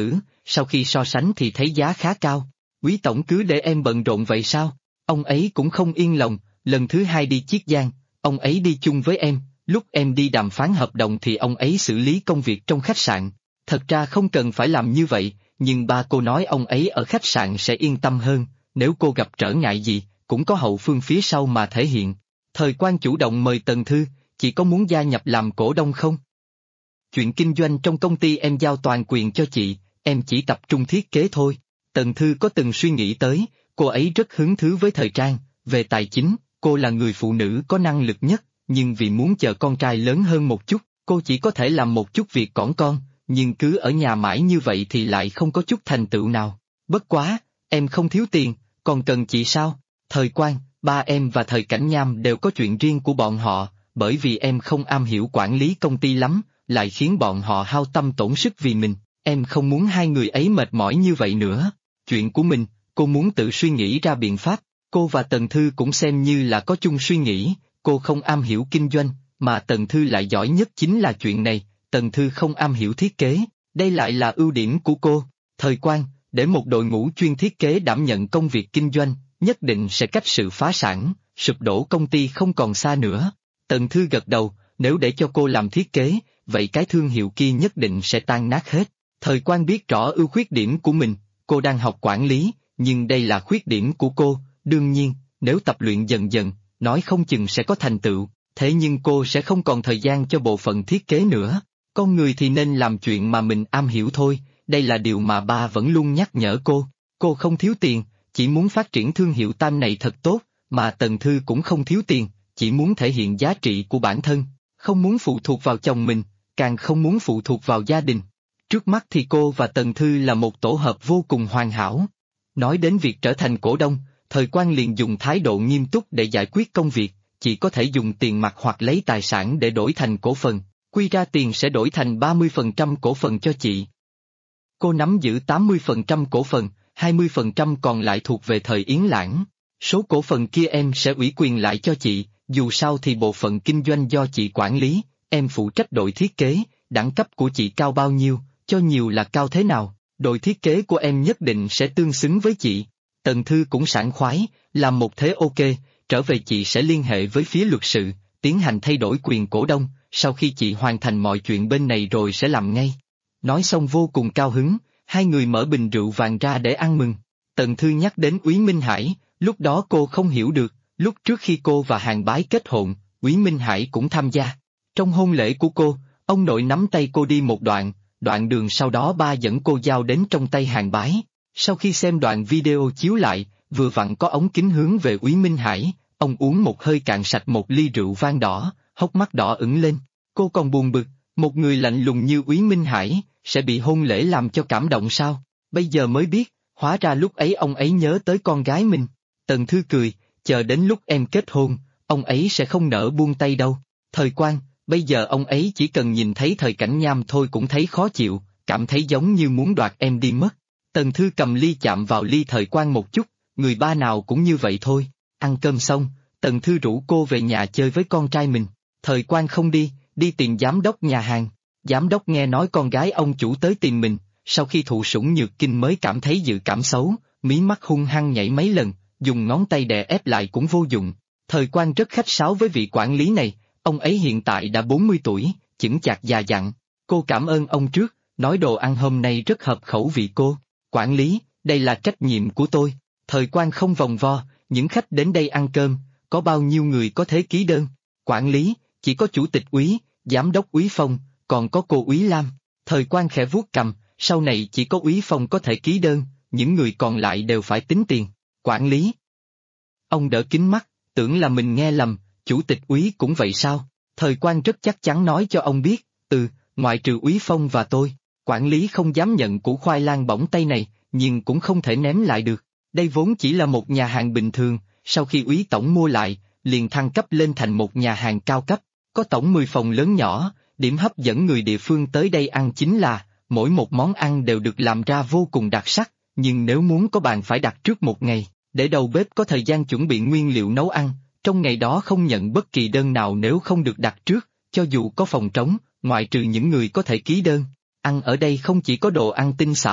sau khi so sánh thì thấy giá khá cao. Quý tổng cứ để em bận rộn vậy sao? Ông ấy cũng không yên lòng, lần thứ hai đi Chiết Giang, ông ấy đi chung với em, lúc em đi đàm phán hợp đồng thì ông ấy xử lý công việc trong khách sạn. Thật ra không cần phải làm như vậy, nhưng ba cô nói ông ấy ở khách sạn sẽ yên tâm hơn, nếu cô gặp trở ngại gì, cũng có hậu phương phía sau mà thể hiện. Thời Quan chủ động mời Tần Thư, chị có muốn gia nhập làm cổ đông không? Chuyện kinh doanh trong công ty em giao toàn quyền cho chị, em chỉ tập trung thiết kế thôi. Tần Thư có từng suy nghĩ tới, cô ấy rất hứng thú với thời trang, về tài chính, cô là người phụ nữ có năng lực nhất, nhưng vì muốn chờ con trai lớn hơn một chút, cô chỉ có thể làm một chút việc cỏn con, nhưng cứ ở nhà mãi như vậy thì lại không có chút thành tựu nào. Bất quá, em không thiếu tiền, còn cần chị sao? Thời Quan, ba em và Thời Cảnh Nham đều có chuyện riêng của bọn họ, bởi vì em không am hiểu quản lý công ty lắm, lại khiến bọn họ hao tâm tổn sức vì mình, em không muốn hai người ấy mệt mỏi như vậy nữa. Chuyện của mình, cô muốn tự suy nghĩ ra biện pháp, cô và Tần Thư cũng xem như là có chung suy nghĩ, cô không am hiểu kinh doanh, mà Tần Thư lại giỏi nhất chính là chuyện này, Tần Thư không am hiểu thiết kế, đây lại là ưu điểm của cô. Thời Quan, để một đội ngũ chuyên thiết kế đảm nhận công việc kinh doanh, nhất định sẽ cách sự phá sản, sụp đổ công ty không còn xa nữa. Tần Thư gật đầu, nếu để cho cô làm thiết kế, vậy cái thương hiệu kia nhất định sẽ tan nát hết. Thời Quan biết rõ ưu khuyết điểm của mình, cô đang học quản lý, nhưng đây là khuyết điểm của cô, đương nhiên, nếu tập luyện dần dần, nói không chừng sẽ có thành tựu, thế nhưng cô sẽ không còn thời gian cho bộ phận thiết kế nữa. Con người thì nên làm chuyện mà mình am hiểu thôi, đây là điều mà ba vẫn luôn nhắc nhở cô không thiếu tiền, chỉ muốn phát triển thương hiệu Tam này thật tốt, mà Tần Thư cũng không thiếu tiền, chỉ muốn thể hiện giá trị của bản thân, không muốn phụ thuộc vào chồng mình, càng không muốn phụ thuộc vào gia đình. Trước mắt thì cô và Tần Thư là một tổ hợp vô cùng hoàn hảo. Nói đến việc trở thành cổ đông, Thời Quan liền dùng thái độ nghiêm túc để giải quyết công việc, chỉ có thể dùng tiền mặt hoặc lấy tài sản để đổi thành cổ phần, quy ra tiền sẽ đổi thành 30% cổ phần cho chị. Cô nắm giữ 80% cổ phần, 20% còn lại thuộc về Thời Yến Lãng. Số cổ phần kia em sẽ ủy quyền lại cho chị, dù sao thì bộ phận kinh doanh do chị quản lý, em phụ trách đội thiết kế, đẳng cấp của chị cao bao nhiêu, cho nhiều là cao thế nào, đội thiết kế của em nhất định sẽ tương xứng với chị. Tần Thư cũng sảng khoái, làm một thế ok, trở về chị sẽ liên hệ với phía luật sự, tiến hành thay đổi quyền cổ đông, sau khi chị hoàn thành mọi chuyện bên này rồi sẽ làm ngay. Nói xong vô cùng cao hứng, hai người mở bình rượu vàng ra để ăn mừng. Tần Thư nhắc đến Úy Minh Hải, lúc đó cô không hiểu được, lúc trước khi cô và Hàng Bái kết hôn, Úy Minh Hải cũng tham gia. Trong hôn lễ của cô, ông nội nắm tay cô đi một đoạn đường sau đó ba dẫn cô giao đến trong tay Hàng Bái. Sau khi xem đoạn video chiếu lại, vừa vặn có ống kính hướng về Úy Minh Hải, ông uống một hơi cạn sạch một ly rượu vang đỏ, hốc mắt đỏ ửng lên. Cô còn buồn bực, một người lạnh lùng như Úy Minh Hải, sẽ bị hôn lễ làm cho cảm động sao? Bây giờ mới biết, hóa ra lúc ấy ông ấy nhớ tới con gái mình. Tần Thư cười, chờ đến lúc em kết hôn, ông ấy sẽ không nỡ buông tay đâu. Thời Quan, bây giờ ông ấy chỉ cần nhìn thấy Thời Cảnh Nham thôi cũng thấy khó chịu, cảm thấy giống như muốn đoạt em đi mất. Tần Thư cầm ly chạm vào ly Thời Quan một chút, người ba nào cũng như vậy thôi. Ăn cơm xong, Tần Thư rủ cô về nhà chơi với con trai mình. Thời Quan không đi, đi tìm giám đốc nhà hàng. Giám đốc nghe nói con gái ông chủ tới tìm mình, sau khi thụ sủng nhược kinh mới cảm thấy dự cảm xấu, mí mắt hung hăng nhảy mấy lần, dùng ngón tay đè ép lại cũng vô dụng. Thời Quan rất khách sáo với vị quản lý này, ông ấy hiện tại đã 40 tuổi, chững chạc già dặn. Cô cảm ơn ông trước, nói đồ ăn hôm nay rất hợp khẩu vị cô. Quản lý, đây là trách nhiệm của tôi. Thời Quan không vòng vo, những khách đến đây ăn cơm, có bao nhiêu người có thể ký đơn? Quản lý, chỉ có chủ tịch Úy, giám đốc Úy Phong, còn có cô Úy Lam. Thời Quan khẽ vuốt cằm, sau này chỉ có Úy Phong có thể ký đơn, những người còn lại đều phải tính tiền. Quản lý. Ông đỡ kính mắt, tưởng là mình nghe lầm, chủ tịch Úy cũng vậy sao? Thời Quan rất chắc chắn nói cho ông biết, ngoại trừ Úy Phong và tôi, quản lý không dám nhận củ khoai lang bỏng tay này, nhưng cũng không thể ném lại được. Đây vốn chỉ là một nhà hàng bình thường, sau khi Úy Tổng mua lại, liền thăng cấp lên thành một nhà hàng cao cấp, có tổng 10 phòng lớn nhỏ, điểm hấp dẫn người địa phương tới đây ăn chính là, mỗi một món ăn đều được làm ra vô cùng đặc sắc, nhưng nếu muốn có bàn phải đặt trước một ngày, để đầu bếp có thời gian chuẩn bị nguyên liệu nấu ăn, trong ngày đó không nhận bất kỳ đơn nào nếu không được đặt trước, cho dù có phòng trống, ngoại trừ những người có thể ký đơn. Ăn ở đây không chỉ có đồ ăn tinh xảo,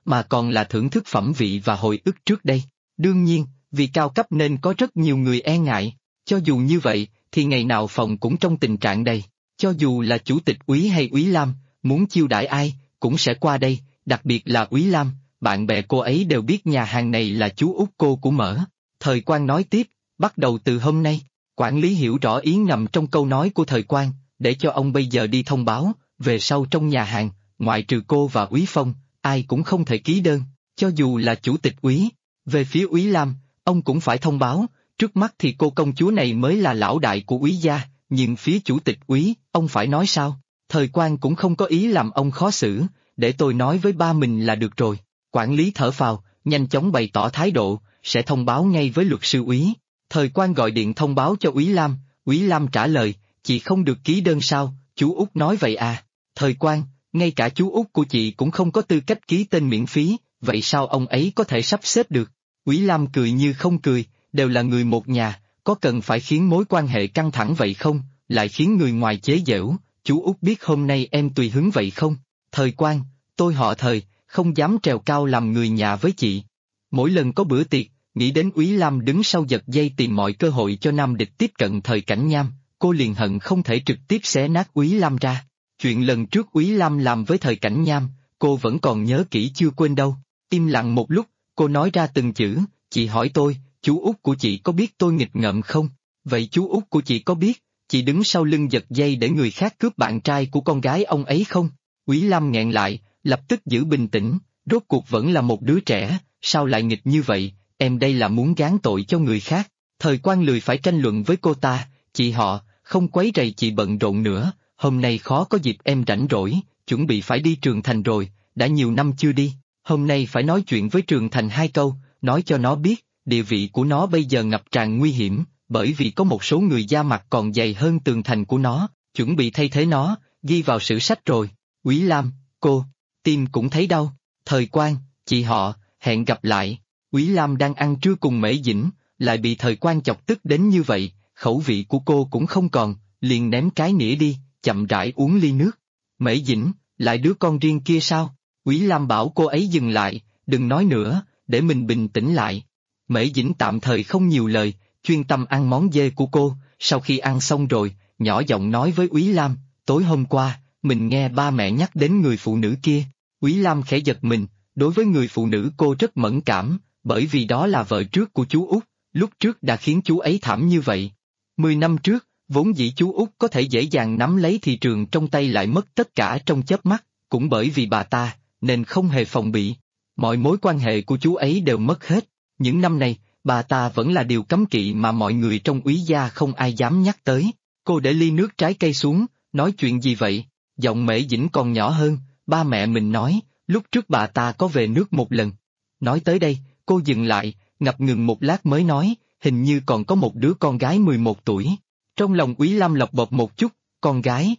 mà còn là thưởng thức phẩm vị và hồi ức trước đây. Đương nhiên, vì cao cấp nên có rất nhiều người e ngại. Cho dù như vậy, thì ngày nào phòng cũng trong tình trạng đầy. Cho dù là chủ tịch úy hay úy Lam, muốn chiêu đãi ai, cũng sẽ qua đây, đặc biệt là úy Lam, bạn bè cô ấy đều biết nhà hàng này là chú út cô của Mỡ. Thời Quang nói tiếp, bắt đầu từ hôm nay, quản lý hiểu rõ ý ngầm trong câu nói của Thời Quang, để cho ông bây giờ đi thông báo, về sau trong nhà hàng, ngoại trừ cô và úy Phong, ai cũng không thể ký đơn, cho dù là chủ tịch úy. Về phía úy Lam, ông cũng phải thông báo, trước mắt thì cô công chúa này mới là lão đại của úy gia, nhưng phía chủ tịch úy, ông phải nói sao? Thời Quang cũng không có ý làm ông khó xử, để tôi nói với ba mình là được rồi. Quản lý thở phào, nhanh chóng bày tỏ thái độ, sẽ thông báo ngay với luật sư úy. Thời Quang gọi điện thông báo cho úy Lam trả lời, chị không được ký đơn sao, chú út nói vậy à? Thời Quang, ngay cả chú út của chị cũng không có tư cách ký tên miễn phí, vậy sao ông ấy có thể sắp xếp được? Úy Lam cười như không cười, đều là người một nhà, có cần phải khiến mối quan hệ căng thẳng vậy không, lại khiến người ngoài chế giễu, chú út biết hôm nay em tùy hứng vậy không? Thời Quang, tôi họ Thời, không dám trèo cao làm người nhà với chị. Mỗi lần có bữa tiệc, nghĩ đến úy Lam đứng sau giật dây tìm mọi cơ hội cho nam địch tiếp cận Thời Cảnh Nham, cô liền hận không thể trực tiếp xé nát úy Lam ra. Chuyện lần trước úy Lam làm với Thời Cảnh Nham, cô vẫn còn nhớ kỹ chưa quên đâu. Im lặng một lúc, cô nói ra từng chữ, chị hỏi tôi, chú út của chị có biết tôi nghịch ngợm không? Vậy chú út của chị có biết, chị đứng sau lưng giật dây để người khác cướp bạn trai của con gái ông ấy không? Úy Lam nghẹn lại, lập tức giữ bình tĩnh, rốt cuộc vẫn là một đứa trẻ, sao lại nghịch như vậy, em đây là muốn gán tội cho người khác. Thời Quang lười phải tranh luận với cô ta, chị họ, không quấy rầy chị bận rộn nữa, hôm nay khó có dịp em rảnh rỗi, chuẩn bị phải đi Trường Thành rồi, đã nhiều năm chưa đi, hôm nay phải nói chuyện với Trường Thành 2 câu, nói cho nó biết, địa vị của nó bây giờ ngập tràn nguy hiểm, bởi vì có một số người da mặt còn dày hơn tường thành của nó, chuẩn bị thay thế nó, ghi vào sử sách rồi. Úy Lam, cô, tim cũng thấy đau. Thời Quang, chị họ, hẹn gặp lại. Úy Lam đang ăn trưa cùng Mễ Dĩnh, lại bị Thời Quang chọc tức đến như vậy, khẩu vị của cô cũng không còn, liền ném cái nĩa đi, chậm rãi uống ly nước. Mễ Dĩnh, lại đứa con riêng kia sao? Úy Lam bảo cô ấy dừng lại, đừng nói nữa, để mình bình tĩnh lại. Mễ Dĩnh tạm thời không nhiều lời, chuyên tâm ăn món dê của cô, sau khi ăn xong rồi, nhỏ giọng nói với Úy Lam, tối hôm qua, mình nghe ba mẹ nhắc đến người phụ nữ kia. Úy Lam khẽ giật mình, đối với người phụ nữ cô rất mẫn cảm, bởi vì đó là vợ trước của chú út, lúc trước đã khiến chú ấy thảm như vậy. 10 năm trước, vốn dĩ chú út có thể dễ dàng nắm lấy thị trường trong tay lại mất tất cả trong chớp mắt, cũng bởi vì bà ta, nên không hề phòng bị. Mọi mối quan hệ của chú ấy đều mất hết. Những năm này, bà ta vẫn là điều cấm kỵ mà mọi người trong úy gia không ai dám nhắc tới. Cô để ly nước trái cây xuống, nói chuyện gì vậy? Giọng Mễ Dĩnh còn nhỏ hơn, ba mẹ mình nói, lúc trước bà ta có về nước một lần. Nói tới đây, cô dừng lại, ngập ngừng một lát mới nói, hình như còn có một đứa con gái 11 tuổi. Trong lòng Úy Lam lộc bộc một chút, con gái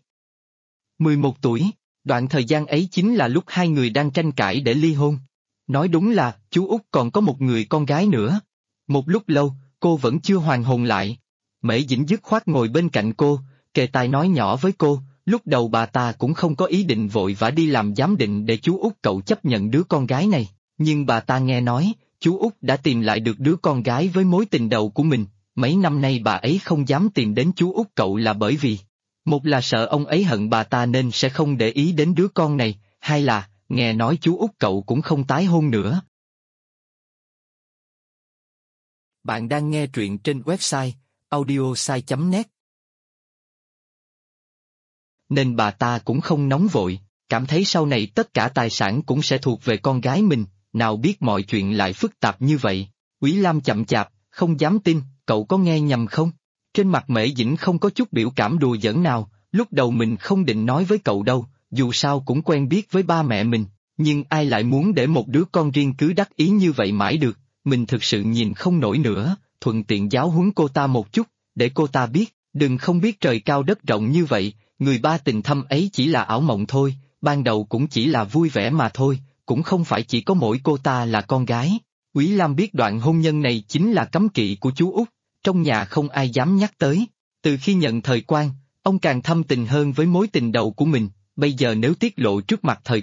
11 tuổi, đoạn thời gian ấy chính là lúc hai người đang tranh cãi để ly hôn. Nói đúng là, chú út còn có một người con gái nữa. Một lúc lâu, cô vẫn chưa hoàn hồn lại. Mễ Dĩnh dứt khoát ngồi bên cạnh cô, kề tai nói nhỏ với cô, lúc đầu bà ta cũng không có ý định vội vã đi làm giám định để chú út cậu chấp nhận đứa con gái này, nhưng bà ta nghe nói, chú út đã tìm lại được đứa con gái với mối tình đầu của mình, mấy năm nay bà ấy không dám tìm đến chú út cậu là bởi vì, một là sợ ông ấy hận bà ta nên sẽ không để ý đến đứa con này, hai là, nghe nói chú út cậu cũng không tái hôn nữa. Bạn đang nghe truyện trên website audiosai.net. Nên bà ta cũng không nóng vội, cảm thấy sau này tất cả tài sản cũng sẽ thuộc về con gái mình, nào biết mọi chuyện lại phức tạp như vậy. Úy Lam chậm chạp, không dám tin, cậu có nghe nhầm không? Trên mặt Mễ Dĩnh không có chút biểu cảm đùa giỡn nào, lúc đầu mình không định nói với cậu đâu, dù sao cũng quen biết với ba mẹ mình, nhưng ai lại muốn để một đứa con riêng cứ đắc ý như vậy mãi được, mình thực sự nhìn không nổi nữa, thuận tiện giáo huấn cô ta một chút, để cô ta biết, đừng không biết trời cao đất rộng như vậy, người ba tình thâm ấy chỉ là ảo mộng thôi, ban đầu cũng chỉ là vui vẻ mà thôi, cũng không phải chỉ có mỗi cô ta là con gái. Úy Lam biết đoạn hôn nhân này chính là cấm kỵ của chú út, trong nhà không ai dám nhắc tới. Từ khi nhận Thời Quang, ông càng thâm tình hơn với mối tình đầu của mình, bây giờ nếu tiết lộ trước mặt Thời Quang,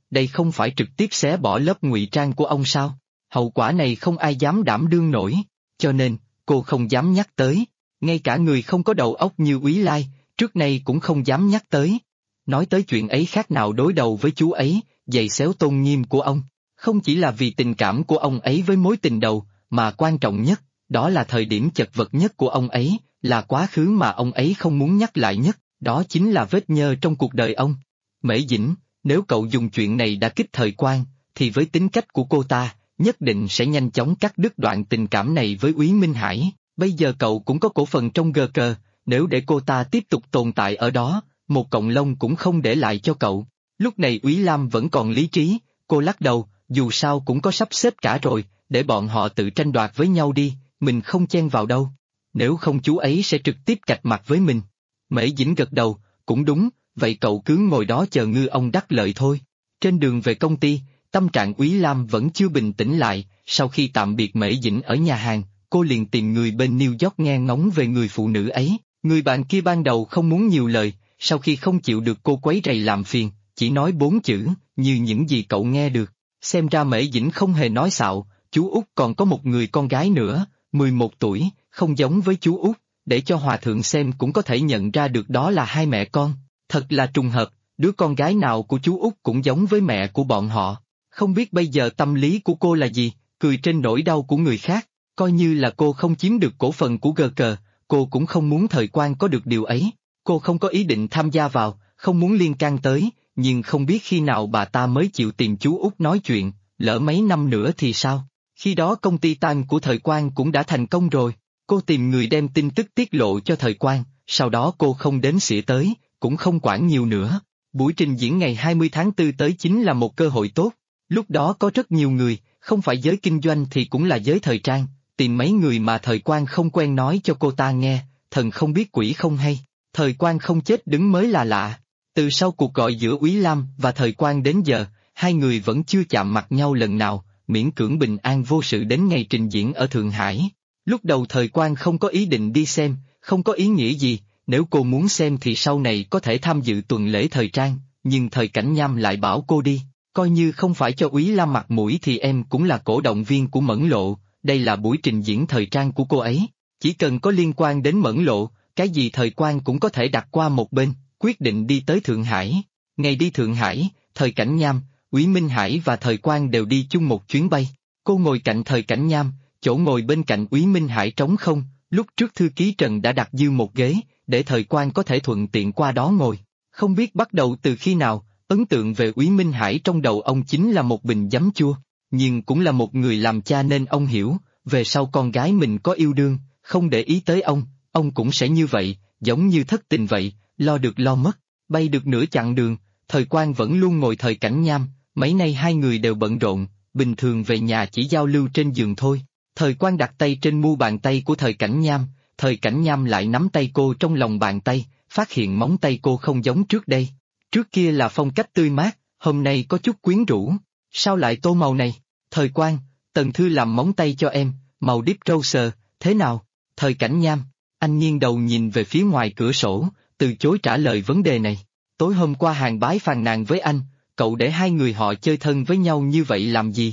đây không phải trực tiếp xé bỏ lớp ngụy trang của ông sao? Hậu quả này không ai dám đảm đương nổi, cho nên, cô không dám nhắc tới. Ngay cả người không có đầu óc như Úy Lai, trước nay cũng không dám nhắc tới. Nói tới chuyện ấy khác nào đối đầu với chú ấy, giày xéo tôn nghiêm của ông. Không chỉ là vì tình cảm của ông ấy với mối tình đầu, mà quan trọng nhất, đó là thời điểm chật vật nhất của ông ấy, là quá khứ mà ông ấy không muốn nhắc lại nhất, đó chính là vết nhơ trong cuộc đời ông. Mễ Dĩnh, nếu cậu dùng chuyện này đả kích Thời Quang, thì với tính cách của cô ta, nhất định sẽ nhanh chóng cắt đứt đoạn tình cảm này với Úy Minh Hải. Bây giờ cậu cũng có cổ phần trong GK, nếu để cô ta tiếp tục tồn tại ở đó, một cọng lông cũng không để lại cho cậu. Lúc này Úy Lam vẫn còn lý trí, cô lắc đầu, dù sao cũng có sắp xếp cả rồi, để bọn họ tự tranh đoạt với nhau đi, mình không chen vào đâu. Nếu không chú ấy sẽ trực tiếp cạch mặt với mình. Mễ Dĩnh gật đầu, cũng đúng, vậy cậu cứ ngồi đó chờ ngư ông đắc lợi thôi. Trên đường về công ty, tâm trạng Úy Lam vẫn chưa bình tĩnh lại, sau khi tạm biệt Mễ Dĩnh ở nhà hàng, cô liền tìm người bên New York nghe ngóng về người phụ nữ ấy. Người bạn kia ban đầu không muốn nhiều lời, sau khi không chịu được cô quấy rầy làm phiền, chỉ nói 4 chữ, như những gì cậu nghe được. Xem ra Mễ Dĩnh không hề nói xạo, chú Út còn có một người con gái nữa, 11 tuổi, không giống với chú Út, để cho Hòa Thượng xem cũng có thể nhận ra được đó là hai mẹ con. Thật là trùng hợp, đứa con gái nào của chú Út cũng giống với mẹ của bọn họ. Không biết bây giờ tâm lý của cô là gì, cười trên nỗi đau của người khác, coi như là cô không chiếm được cổ phần của GK, cô cũng không muốn Thời Quang có được điều ấy. Cô không có ý định tham gia vào, không muốn liên can tới, nhưng không biết khi nào bà ta mới chịu tìm chú Út nói chuyện, lỡ mấy năm nữa thì sao? Khi đó công ty tan của Thời Quang cũng đã thành công rồi, cô tìm người đem tin tức tiết lộ cho Thời Quang, sau đó cô không đến xỉa tới, cũng không quản nhiều nữa. Buổi trình diễn ngày 20 tháng 4 tới chính là một cơ hội tốt, lúc đó có rất nhiều người, không phải giới kinh doanh thì cũng là giới thời trang, tìm mấy người mà Thời Quang không quen nói cho cô ta nghe, thần không biết quỷ không hay, Thời Quang không chết đứng mới là lạ. Từ sau cuộc gọi giữa Úy Lam và Thời Quang đến giờ, hai người vẫn chưa chạm mặt nhau lần nào, miễn cưỡng bình an vô sự đến ngày trình diễn ở Thượng Hải. Lúc đầu Thời Quang không có ý định đi xem, không có ý nghĩa gì, nếu cô muốn xem thì sau này có thể tham dự tuần lễ thời trang, nhưng Thời Cảnh Nham lại bảo cô đi, coi như không phải cho Úy Lam mặt mũi thì em cũng là cổ động viên của Mẫn Lộ, đây là buổi trình diễn thời trang của cô ấy, chỉ cần có liên quan đến Mẫn Lộ, cái gì Thời Quang cũng có thể đặt qua một bên, quyết định đi tới Thượng Hải. Ngày đi Thượng Hải, Thời Cảnh Nham, Úy Minh Hải và Thời Quang đều đi chung một chuyến bay, cô ngồi cạnh Thời Cảnh Nham, chỗ ngồi bên cạnh Úy Minh Hải trống không, lúc trước thư ký Trần đã đặt dư một ghế, để Thời Quang có thể thuận tiện qua đó ngồi. Không biết bắt đầu từ khi nào, ấn tượng về Úy Minh Hải trong đầu ông chính là một bình giấm chua, nhưng cũng là một người làm cha nên ông hiểu, về sau con gái mình có yêu đương, không để ý tới ông cũng sẽ như vậy, giống như thất tình vậy, lo được lo mất. Bay được nửa chặng đường, Thời Quang vẫn luôn ngồi Thời Cảnh Nham, mấy nay hai người đều bận rộn, bình thường về nhà chỉ giao lưu trên giường thôi. Thời Quang đặt tay trên mu bàn tay của Thời Cảnh Nham, Thời Cảnh Nham lại nắm tay cô trong lòng bàn tay, phát hiện móng tay cô không giống trước đây. Trước kia là phong cách tươi mát, hôm nay có chút quyến rũ. Sao lại tô màu này? Thời Quang, Tần Thư làm móng tay cho em, màu deep rose, thế nào? Thời Cảnh Nham, anh nghiêng đầu nhìn về phía ngoài cửa sổ, từ chối trả lời vấn đề này. Tối hôm qua Hàng Bái phàn nàn với anh, cậu để hai người họ chơi thân với nhau như vậy làm gì?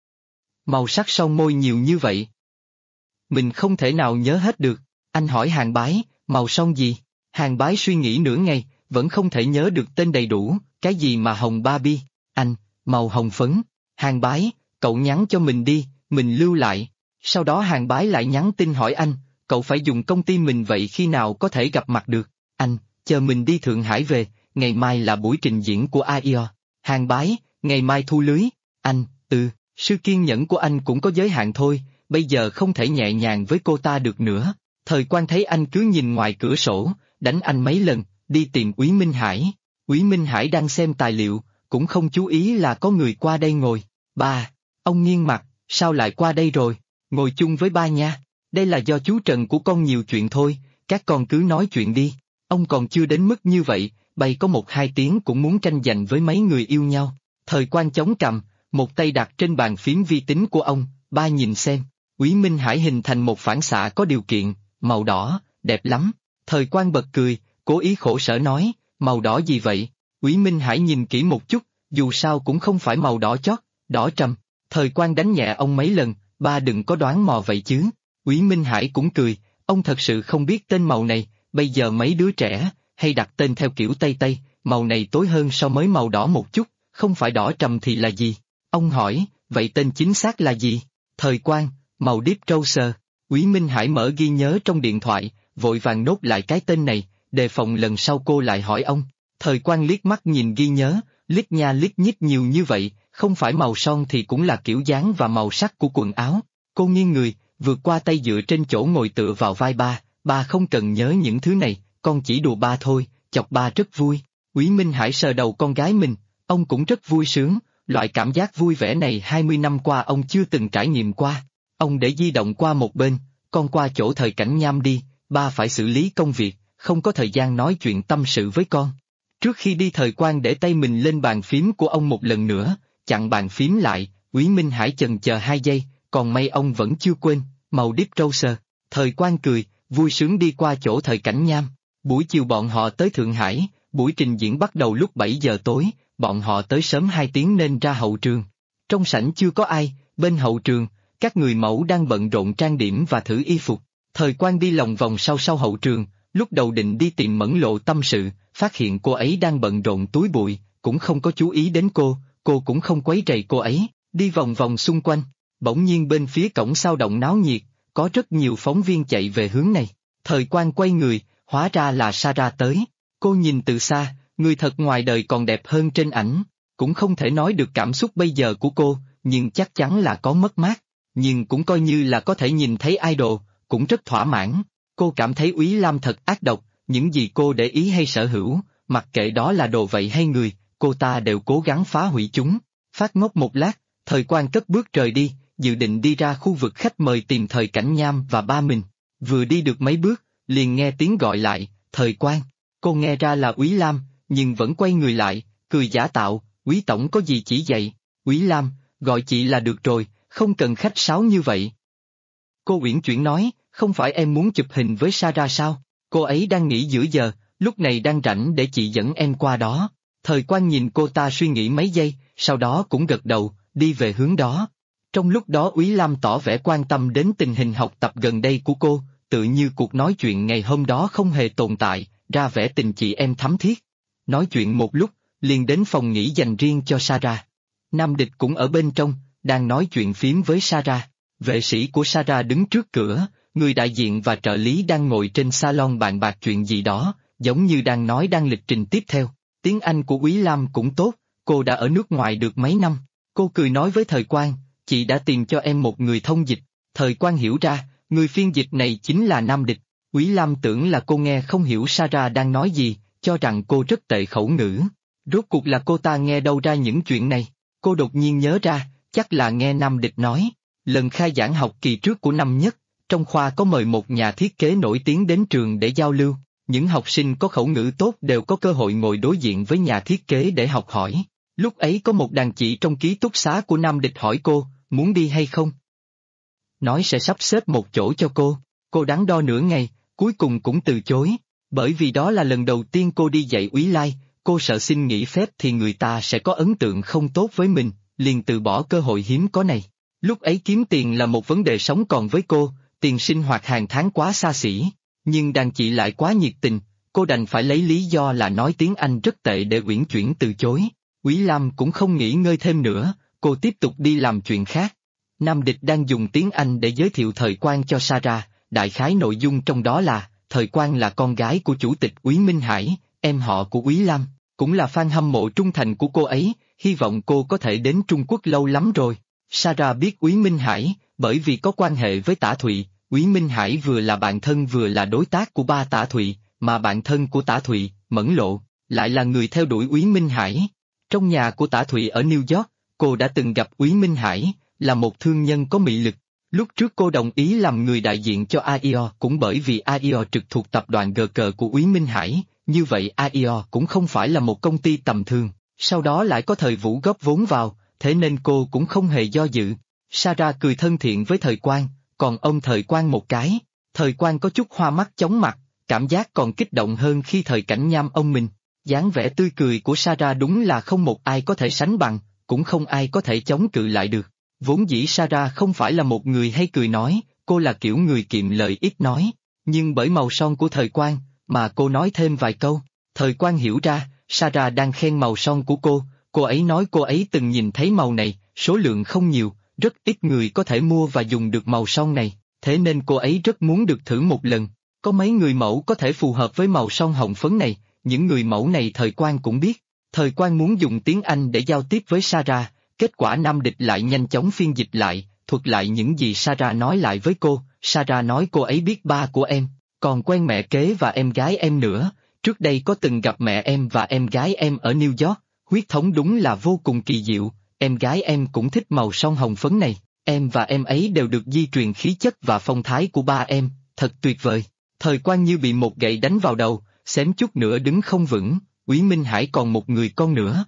Màu sắc son môi nhiều như vậy. Mình không thể nào nhớ hết được, anh hỏi Hàng Bái, màu son gì? Hàng Bái suy nghĩ nửa ngày, vẫn không thể nhớ được tên đầy đủ, cái gì mà hồng Barbie, anh, màu hồng phấn. Hàng Bái, cậu nhắn cho mình đi, mình lưu lại. Sau đó Hàng Bái lại nhắn tin hỏi anh, cậu phải dùng công ty mình vậy khi nào có thể gặp mặt được? Anh, chờ mình đi Thượng Hải về, ngày mai là buổi trình diễn của AIO. Hàng Bái, ngày mai thu lưới. Anh, sự kiên nhẫn của anh cũng có giới hạn thôi, bây giờ không thể nhẹ nhàng với cô ta được nữa. Thời Quang thấy anh cứ nhìn ngoài cửa sổ, đánh anh mấy lần, đi tìm Úy Minh Hải. Úy Minh Hải đang xem tài liệu, cũng không chú ý là có người qua đây ngồi. Ba, ông nghiêng mặt, sao lại qua đây rồi? Ngồi chung với ba nha. Đây là do chú Trần của con nhiều chuyện thôi, các con cứ nói chuyện đi. Ông còn chưa đến mức như vậy, bay có 1-2 tiếng cũng muốn tranh giành với mấy người yêu nhau. Thời Quang chống cằm, một tay đặt trên bàn phím vi tính của ông, ba nhìn xem. Úy Minh Hải hình thành một phản xạ có điều kiện, màu đỏ, đẹp lắm. Thời Quang bật cười, cố ý khổ sở nói, màu đỏ gì vậy? Úy Minh Hải nhìn kỹ một chút, dù sao cũng không phải màu đỏ chót, đỏ trầm. Thời Quang đánh nhẹ ông mấy lần, ba đừng có đoán mò vậy chứ. Úy Minh Hải cũng cười, ông thật sự không biết tên màu này, bây giờ mấy đứa trẻ, hay đặt tên theo kiểu Tây Tây, màu này tối hơn so với màu đỏ một chút, không phải đỏ trầm thì là gì? Ông hỏi, vậy tên chính xác là gì? Thời Quang, màu Deep Rose. Úy Minh Hải mở ghi nhớ trong điện thoại, vội vàng nốt lại cái tên này, đề phòng lần sau cô lại hỏi ông. Thời Quang liếc mắt nhìn ghi nhớ, lít nha lít nhít nhiều như vậy, không phải màu son thì cũng là kiểu dáng và màu sắc của quần áo. Cô nghiêng người, vượt qua tay dựa trên chỗ ngồi tựa vào vai ba không cần nhớ những thứ này, con chỉ đùa ba thôi, chọc ba rất vui. Úy Minh Hải sờ đầu con gái mình, ông cũng rất vui sướng, loại cảm giác vui vẻ này 20 năm qua ông chưa từng trải nghiệm qua. Ông để di động qua một bên, con qua chỗ Thời Cảnh Nham đi, ba phải xử lý công việc, không có thời gian nói chuyện tâm sự với con. Trước khi đi Thời Quang để tay mình lên bàn phím của ông một lần nữa, chặn bàn phím lại, Úy Minh Hải chần chờ 2 giây, còn may ông vẫn chưa quên, màu Deep Rose. Thời Quang cười, vui sướng đi qua chỗ Thời Cảnh Nham. Buổi chiều bọn họ tới Thượng Hải, buổi trình diễn bắt đầu lúc 7 giờ tối, bọn họ tới sớm 2 tiếng nên ra hậu trường. Trong sảnh chưa có ai, bên hậu trường, các người mẫu đang bận rộn trang điểm và thử y phục. Thời Quang đi lòng vòng sau hậu trường, lúc đầu định đi tìm Mẫn Lộ tâm sự, phát hiện cô ấy đang bận rộn túi bụi, cũng không có chú ý đến cô cũng không quấy rầy cô ấy, đi vòng vòng xung quanh. Bỗng nhiên bên phía cổng sao động náo nhiệt, có rất nhiều phóng viên chạy về hướng này. Thời Quang quay người, hóa ra là Sarah tới. Cô nhìn từ xa, người thật ngoài đời còn đẹp hơn trên ảnh, cũng không thể nói được cảm xúc bây giờ của cô, nhưng chắc chắn là có mất mát, nhưng cũng coi như là có thể nhìn thấy idol, cũng rất thỏa mãn. Cô cảm thấy Úy Lam thật ác độc, những gì cô để ý hay sở hữu, mặc kệ đó là đồ vậy hay người, cô ta đều cố gắng phá hủy chúng. Phát ngốc một lát, Thời Quang cất bước rời đi, dự định đi ra khu vực khách mời tìm Thời Cảnh Nham và ba mình. Vừa đi được mấy bước, liền nghe tiếng gọi lại, Thời Quang. Cô nghe ra là Úy Lam, nhưng vẫn quay người lại, cười giả tạo, Úy tổng có gì chỉ dạy. Úy Lam, gọi chị là được rồi, không cần khách sáo như vậy. Cô uyển chuyển nói, không phải em muốn chụp hình với Sarah sao? Cô ấy đang nghỉ giữa giờ, lúc này đang rảnh để chị dẫn em qua đó. Thời Quang nhìn cô ta suy nghĩ mấy giây, sau đó cũng gật đầu, đi về hướng đó. Trong lúc đó Úy Lam tỏ vẻ quan tâm đến tình hình học tập gần đây của cô, tự như cuộc nói chuyện ngày hôm đó không hề tồn tại, ra vẻ tình chị em thắm thiết. Nói chuyện một lúc, liền đến phòng nghỉ dành riêng cho Sarah. Nam Địch cũng ở bên trong, đang nói chuyện phím với Sarah. Vệ sĩ của Sarah đứng trước cửa, người đại diện và trợ lý đang ngồi trên salon bàn bạc chuyện gì đó, giống như đang lịch trình tiếp theo. Tiếng Anh của Úy Lam cũng tốt, cô đã ở nước ngoài được mấy năm. Cô cười nói với Thời Quang, chị đã tìm cho em một người thông dịch. Thời Quang hiểu ra, người phiên dịch này chính là Nam Địch. Úy Lam tưởng là cô nghe không hiểu Sarah đang nói gì, cho rằng cô rất tệ khẩu ngữ. Rốt cuộc là cô ta nghe đâu ra những chuyện này. Cô đột nhiên nhớ ra, chắc là nghe Nam Địch nói. Lần khai giảng học kỳ trước của năm nhất, trong khoa có mời một nhà thiết kế nổi tiếng đến trường để giao lưu. Những học sinh có khẩu ngữ tốt đều có cơ hội ngồi đối diện với nhà thiết kế để học hỏi. Lúc ấy có một đàn chị trong ký túc xá của Nam Địch hỏi cô, muốn đi hay không? Nói sẽ sắp xếp một chỗ cho cô đắn đo nửa ngày, cuối cùng cũng từ chối. Bởi vì đó là lần đầu tiên cô đi dạy Úy Lai, cô sợ xin nghỉ phép thì người ta sẽ có ấn tượng không tốt với mình, liền từ bỏ cơ hội hiếm có này. Lúc ấy kiếm tiền là một vấn đề sống còn với cô, tiền sinh hoạt hàng tháng quá xa xỉ, nhưng đàn chị lại quá nhiệt tình, cô đành phải lấy lý do là nói tiếng Anh rất tệ để uyển chuyển từ chối. Úy Lam cũng không nghỉ ngơi thêm nữa, cô tiếp tục đi làm chuyện khác. Nam Địch đang dùng tiếng Anh để giới thiệu Thời Quang cho Sarah, đại khái nội dung trong đó là, Thời Quang là con gái của chủ tịch Úy Minh Hải, em họ của Úy Lam, cũng là fan hâm mộ trung thành của cô ấy, hy vọng cô có thể đến Trung Quốc lâu lắm rồi. Sarah biết Úy Minh Hải, bởi vì có quan hệ với Tả Thụy, Úy Minh Hải vừa là bạn thân vừa là đối tác của ba Tả Thụy, mà bạn thân của Tả Thụy, Mẫn Lộ, lại là người theo đuổi Úy Minh Hải. Trong nhà của Tả Thụy ở New York, cô đã từng gặp Úy Minh Hải, là một thương nhân có mị lực. Lúc trước cô đồng ý làm người đại diện cho AIO cũng bởi vì AIO trực thuộc tập đoàn GK của Úy Minh Hải, như vậy AIO cũng không phải là một công ty tầm thường, sau đó lại có Thời Vũ góp vốn vào, thế nên cô cũng không hề do dự. Sarah cười thân thiện với Thời Quang, còn ông Thời Quang một cái. Thời Quang có chút hoa mắt chóng mặt, cảm giác còn kích động hơn khi Thời Cảnh Nham ông mình. dáng vẻ tươi cười của Sarah đúng là không một ai có thể sánh bằng, cũng không ai có thể chống cự lại được. Vốn dĩ Sarah không phải là một người hay cười nói, cô là kiểu người kiệm lời ít nói, nhưng bởi màu son của Thời Quang, mà cô nói thêm vài câu. Thời Quang hiểu ra, Sarah đang khen màu son của cô ấy nói cô ấy từng nhìn thấy màu này, số lượng không nhiều, rất ít người có thể mua và dùng được màu son này, thế nên cô ấy rất muốn được thử một lần. Có mấy người mẫu có thể phù hợp với màu son hồng phấn này, những người mẫu này Thời Quang cũng biết. Thời Quang muốn dùng tiếng Anh để giao tiếp với Sarah, kết quả Nam Địch lại nhanh chóng phiên dịch lại, thuật lại những gì Sarah nói lại với cô. Sarah nói cô ấy biết ba của em, còn quen mẹ kế và em gái em nữa, trước đây có từng gặp mẹ em và em gái em ở New York, huyết thống đúng là vô cùng kỳ diệu, em gái em cũng thích màu son hồng phấn này, em và em ấy đều được di truyền khí chất và phong thái của ba em, thật tuyệt vời. Thời Quang như bị một gậy đánh vào đầu, xém chút nữa đứng không vững. Úy Minh Hải còn một người con nữa.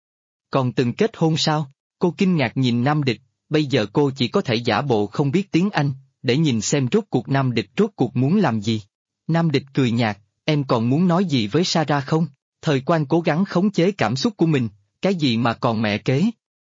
Còn từng kết hôn sao? Cô kinh ngạc nhìn Nam Địch, bây giờ cô chỉ có thể giả bộ không biết tiếng Anh, để nhìn xem rốt cuộc Nam Địch rốt cuộc muốn làm gì. Nam Địch cười nhạt, em còn muốn nói gì với Sarah không? Thời Quang cố gắng khống chế cảm xúc của mình, cái gì mà còn mẹ kế?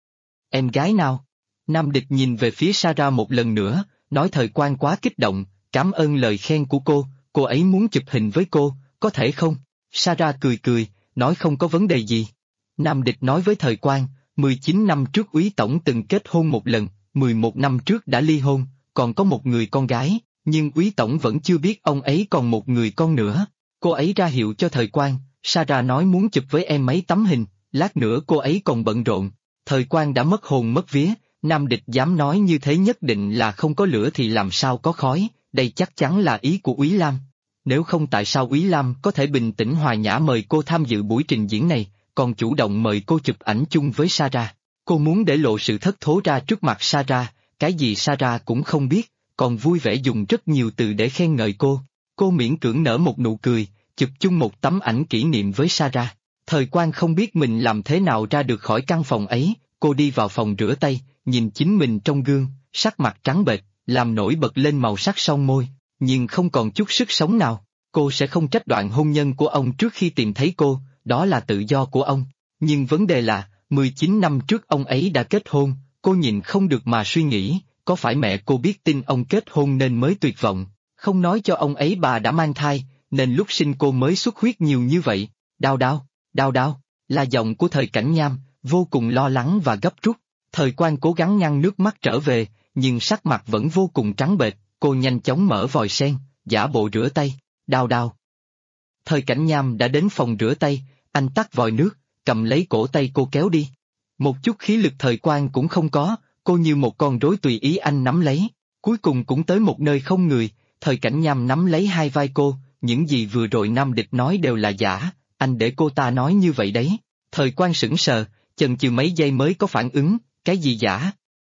Em gái nào? Nam Địch nhìn về phía Sarah một lần nữa, nói Thời Quang quá kích động, cảm ơn lời khen của cô ấy muốn chụp hình với cô, có thể không? Sarah cười cười, nói không có vấn đề gì. Nam Địch nói với Thời Quang, 19 năm trước Úy Tổng từng kết hôn một lần, 11 năm trước đã ly hôn, còn có một người con gái, nhưng Úy Tổng vẫn chưa biết ông ấy còn một người con nữa. Cô ấy ra hiệu cho Thời Quang, Sarah nói muốn chụp với em mấy tấm hình, lát nữa cô ấy còn bận rộn. Thời Quang đã mất hồn mất vía, Nam Địch dám nói như thế nhất định là không có lửa thì làm sao có khói, đây chắc chắn là ý của Úy Lam. Nếu không tại sao Úy Lam có thể bình tĩnh hòa nhã mời cô tham dự buổi trình diễn này, còn chủ động mời cô chụp ảnh chung với Sarah. Cô muốn để lộ sự thất thố ra trước mặt Sarah, cái gì Sarah cũng không biết, còn vui vẻ dùng rất nhiều từ để khen ngợi cô. Cô miễn cưỡng nở một nụ cười, chụp chung một tấm ảnh kỷ niệm với Sarah. Thời Quang không biết mình làm thế nào ra được khỏi căn phòng ấy, cô đi vào phòng rửa tay, nhìn chính mình trong gương, sắc mặt trắng bệch, làm nổi bật lên màu sắc son môi, nhưng không còn chút sức sống nào. Cô sẽ không trách đoạn hôn nhân của ông trước khi tìm thấy cô, đó là tự do của ông. Nhưng vấn đề là, 19 năm trước ông ấy đã kết hôn, cô nhìn không được mà suy nghĩ, có phải mẹ cô biết tin ông kết hôn nên mới tuyệt vọng, không nói cho ông ấy bà đã mang thai, nên lúc sinh cô mới xuất huyết nhiều như vậy. Đau đau, là giọng của Thời Cảnh Nham, vô cùng lo lắng và gấp rút. Thời Quang cố gắng ngăn nước mắt trở về, nhưng sắc mặt vẫn vô cùng trắng bệch, cô nhanh chóng mở vòi sen, giả bộ rửa tay, đau. Thời Cảnh Nham đã đến phòng rửa tay, anh tắt vòi nước, cầm lấy cổ tay cô kéo đi. Một chút khí lực Thời Quang cũng không có, cô như một con rối tùy ý anh nắm lấy, cuối cùng cũng tới một nơi không người. Thời Cảnh Nham nắm lấy hai vai cô, những gì vừa rồi Nam Địch nói đều là giả, anh để cô ta nói như vậy đấy. Thời Quang sững sờ, chần chừ mấy giây mới có phản ứng, cái gì giả?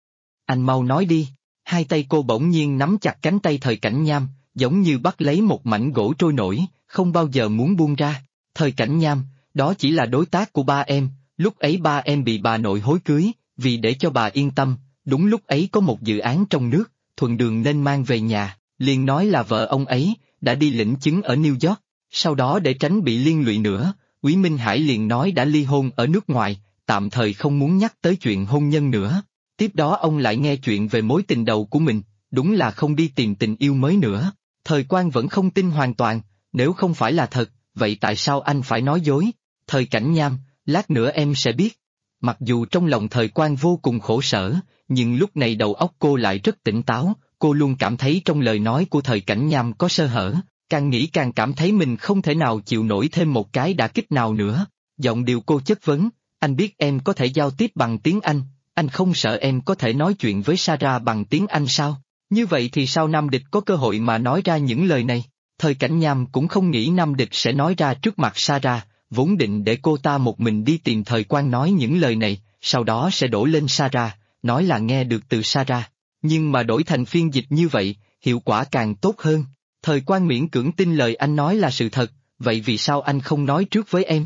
Anh mau nói đi. Hai tay cô bỗng nhiên nắm chặt cánh tay Thời Cảnh Nham, giống như bắt lấy một mảnh gỗ trôi nổi, không bao giờ muốn buông ra. Thời Cảnh Nham, đó chỉ là đối tác của ba em, lúc ấy ba em bị bà nội hối cưới, vì để cho bà yên tâm, đúng lúc ấy có một dự án trong nước, thuận đường nên mang về nhà, liền nói là vợ ông ấy, đã đi lĩnh chứng ở New York, sau đó để tránh bị liên lụy nữa, Úy Minh Hải liền nói đã ly hôn ở nước ngoài, tạm thời không muốn nhắc tới chuyện hôn nhân nữa. Tiếp đó ông lại nghe chuyện về mối tình đầu của mình, đúng là không đi tìm tình yêu mới nữa. Thời Quang vẫn không tin hoàn toàn, nếu không phải là thật, vậy tại sao anh phải nói dối? Thời Cảnh Nham, lát nữa em sẽ biết. Mặc dù trong lòng Thời Quang vô cùng khổ sở, nhưng lúc này đầu óc cô lại rất tỉnh táo, cô luôn cảm thấy trong lời nói của Thời Cảnh Nham có sơ hở, càng nghĩ càng cảm thấy mình không thể nào chịu nổi thêm một cái đả kích nào nữa. Giọng điệu cô chất vấn, anh biết em có thể giao tiếp bằng tiếng anh không sợ em có thể nói chuyện với Sarah bằng tiếng Anh sao? Như vậy thì sao Nam Địch có cơ hội mà nói ra những lời này? Thời Cảnh Nham cũng không nghĩ Nam Địch sẽ nói ra trước mặt Sarah, vốn định để cô ta một mình đi tìm Thời Quang nói những lời này, sau đó sẽ đổ lên Sarah, nói là nghe được từ Sarah. Nhưng mà đổi thành phiên dịch như vậy, hiệu quả càng tốt hơn. Thời Quang miễn cưỡng tin lời anh nói là sự thật, vậy vì sao anh không nói trước với em?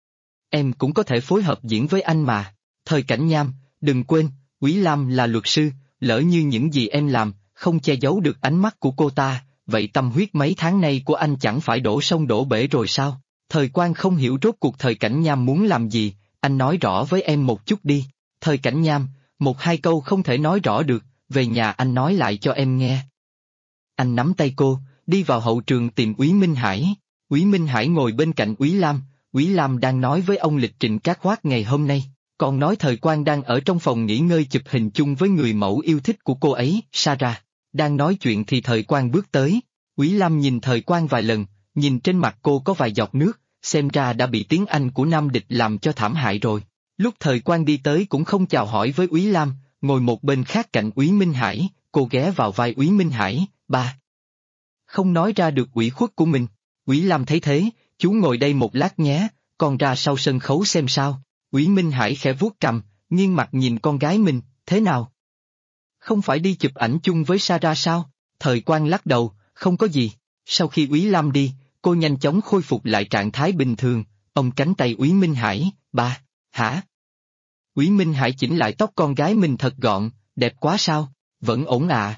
Em cũng có thể phối hợp diễn với anh mà. Thời Cảnh Nham, đừng quên, Úy Lam là luật sư, lỡ như những gì em làm, không che giấu được ánh mắt của cô ta, vậy tâm huyết mấy tháng nay của anh chẳng phải đổ sông đổ bể rồi sao? Thời Quang không hiểu rốt cuộc Thời Cảnh Nham muốn làm gì, anh nói rõ với em một chút đi. Thời Cảnh Nham, một hai câu không thể nói rõ được, về nhà anh nói lại cho em nghe. Anh nắm tay cô, đi vào hậu trường tìm Úy Minh Hải. Úy Minh Hải ngồi bên cạnh Úy Lam, Úy Lam đang nói với ông lịch trình cát khoát ngày hôm nay, còn nói Thời Quang đang ở trong phòng nghỉ ngơi chụp hình chung với người mẫu yêu thích của cô ấy, Sarah. Đang nói chuyện thì Thời Quang bước tới. Úy Lam nhìn Thời Quang vài lần, nhìn trên mặt cô có vài giọt nước, xem ra đã bị tiếng Anh của Nam Địch làm cho thảm hại rồi. Lúc Thời Quang đi tới cũng không chào hỏi với Úy Lam, ngồi một bên khác cạnh Úy Minh Hải, cô ghé vào vai Úy Minh Hải, ba. Không nói ra được ủy khuất của mình. Úy Lam thấy thế, chú ngồi đây một lát nhé, con ra sau sân khấu xem sao. Úy Minh Hải khẽ vuốt cằm, nghiêng mặt nhìn con gái mình, thế nào? Không phải đi chụp ảnh chung với Sarah sao? Thời Quang lắc đầu, không có gì. Sau khi Úy Lam đi, cô nhanh chóng khôi phục lại trạng thái bình thường, ôm cánh tay Úy Minh Hải, ba, hả? Úy Minh Hải chỉnh lại tóc con gái mình thật gọn, đẹp quá sao, vẫn ổn à?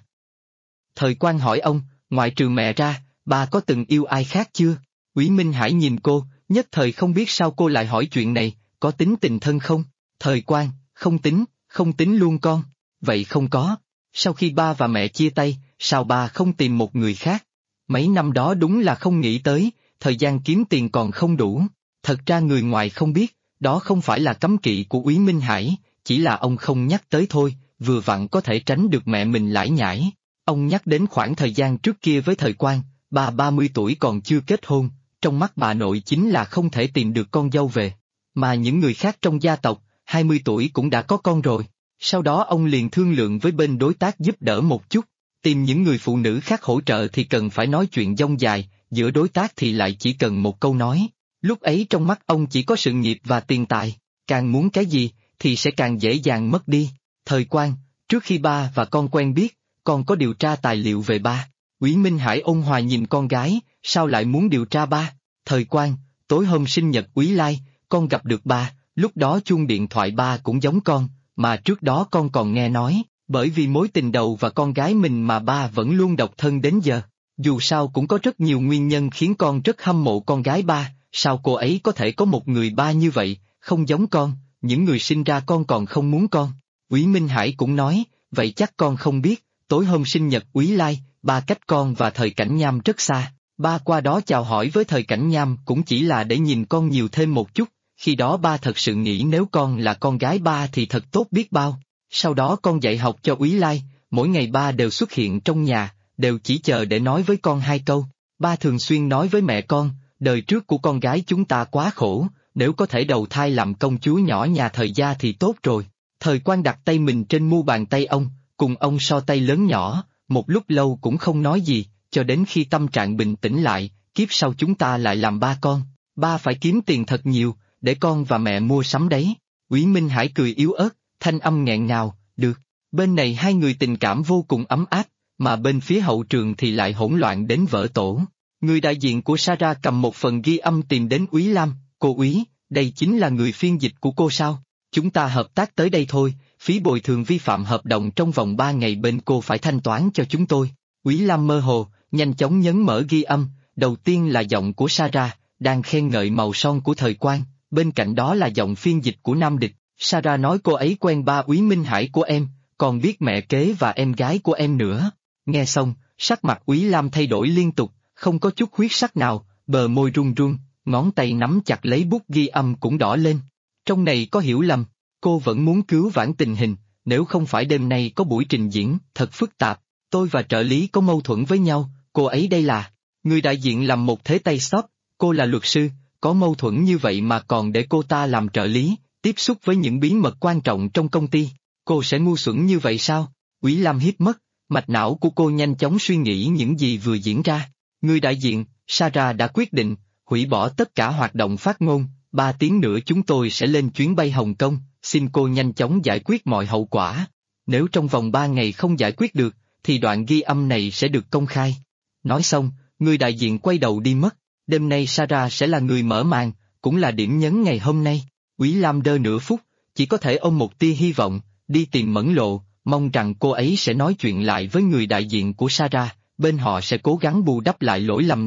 Thời Quang hỏi ông, ngoại trừ mẹ ra, ba có từng yêu ai khác chưa? Úy Minh Hải nhìn cô, nhất thời không biết sao cô lại hỏi chuyện này, có tính tình thân không? Thời Quang, không tính luôn con, vậy không có. Sau khi ba và mẹ chia tay, sao ba không tìm một người khác? Mấy năm đó đúng là không nghĩ tới, thời gian kiếm tiền còn không đủ. Thật ra người ngoài không biết, đó không phải là cấm kỵ của Úy Minh Hải, chỉ là ông không nhắc tới thôi, vừa vặn có thể tránh được mẹ mình lải nhải. Ông nhắc đến khoảng thời gian trước kia với Thời Quang, bà 30 tuổi còn chưa kết hôn, trong mắt bà nội chính là không thể tìm được con dâu về. Mà những người khác trong gia tộc, 20 tuổi cũng đã có con rồi. Sau đó ông liền thương lượng với bên đối tác giúp đỡ một chút, tìm những người phụ nữ khác hỗ trợ thì cần phải nói chuyện dông dài, giữa đối tác thì lại chỉ cần một câu nói. Lúc ấy trong mắt ông chỉ có sự nghiệp và tiền tài, càng muốn cái gì thì sẽ càng dễ dàng mất đi. Thời Quang, trước khi ba và con quen biết, con có điều tra tài liệu về ba. Úy Minh Hải ôn hòa nhìn con gái, sao lại muốn điều tra ba? Thời Quang, tối hôm sinh nhật Úy Lai, con gặp được ba, lúc đó chuông điện thoại ba cũng giống con, mà trước đó con còn nghe nói, bởi vì mối tình đầu và con gái mình mà ba vẫn luôn độc thân đến giờ. Dù sao cũng có rất nhiều nguyên nhân khiến con rất hâm mộ con gái ba, sao cô ấy có thể có một người ba như vậy, không giống con, những người sinh ra con còn không muốn con. Úy Minh Hải cũng nói, vậy chắc con không biết, tối hôm sinh nhật Úy Lai, ba cách con và Thời Cảnh Nham rất xa, ba qua đó chào hỏi với Thời Cảnh Nham cũng chỉ là để nhìn con nhiều thêm một chút, khi đó ba thật sự nghĩ nếu con là con gái ba thì thật tốt biết bao. Sau đó con dạy học cho Úy Lai, mỗi ngày ba đều xuất hiện trong nhà, đều chỉ chờ để nói với con hai câu. Ba thường xuyên nói với mẹ con, đời trước của con gái chúng ta quá khổ, nếu có thể đầu thai làm công chúa nhỏ nhà Thời gia thì tốt rồi. Thời Quang đặt tay mình trên mu bàn tay ông, cùng ông so tay lớn nhỏ, một lúc lâu cũng không nói gì, cho đến khi tâm trạng bình tĩnh lại, kiếp sau chúng ta lại làm ba con, ba phải kiếm tiền thật nhiều, để con và mẹ mua sắm đấy. Úy Minh Hải cười yếu ớt, thanh âm nghẹn ngào, được. Bên này hai người tình cảm vô cùng ấm áp, mà bên phía hậu trường thì lại hỗn loạn đến vỡ tổ. Người đại diện của Sarah cầm một phần ghi âm tìm đến Úy Lam, cô Úy, đây chính là người phiên dịch của cô sao? Chúng ta hợp tác tới đây thôi, phí bồi thường vi phạm hợp đồng trong vòng 3 ngày bên cô phải thanh toán cho chúng tôi. Úy Lam mơ hồ, nhanh chóng nhấn mở ghi âm, đầu tiên là giọng của Sarah, đang khen ngợi màu son của Thời Quang, bên cạnh đó là giọng phiên dịch của Nam Địch. Sarah nói cô ấy quen ba Úy Minh Hải của em, còn biết mẹ kế và em gái của em nữa. Nghe xong, sắc mặt Úy Lam thay đổi liên tục, không có chút huyết sắc nào, bờ môi run run, ngón tay nắm chặt lấy bút ghi âm cũng đỏ lên. Trong này có hiểu lầm, cô vẫn muốn cứu vãn tình hình, nếu không phải đêm nay có buổi trình diễn, thật phức tạp, tôi và trợ lý có mâu thuẫn với nhau, cô ấy đây là... Người đại diện làm một thế tay stop, cô là luật sư, có mâu thuẫn như vậy mà còn để cô ta làm trợ lý, tiếp xúc với những bí mật quan trọng trong công ty, cô sẽ ngu xuẩn như vậy sao? Úy Lam hiếp mất, mạch não của cô nhanh chóng suy nghĩ những gì vừa diễn ra. Người đại diện, Sarah đã quyết định, hủy bỏ tất cả hoạt động phát ngôn, 3 tiếng nữa chúng tôi sẽ lên chuyến bay Hồng Kông, xin cô nhanh chóng giải quyết mọi hậu quả. Nếu trong vòng 3 ngày không giải quyết được, thì đoạn ghi âm này sẽ được công khai. Nói xong, người đại diện quay đầu đi mất, đêm nay Sarah sẽ là người mở màn, cũng là điểm nhấn ngày hôm nay. Úy Lam đơ nửa phút, chỉ có thể ôm một tia hy vọng, đi tìm Mẫn Lộ, mong rằng cô ấy sẽ nói chuyện lại với người đại diện của Sarah, bên họ sẽ cố gắng bù đắp lại lỗi lầm này.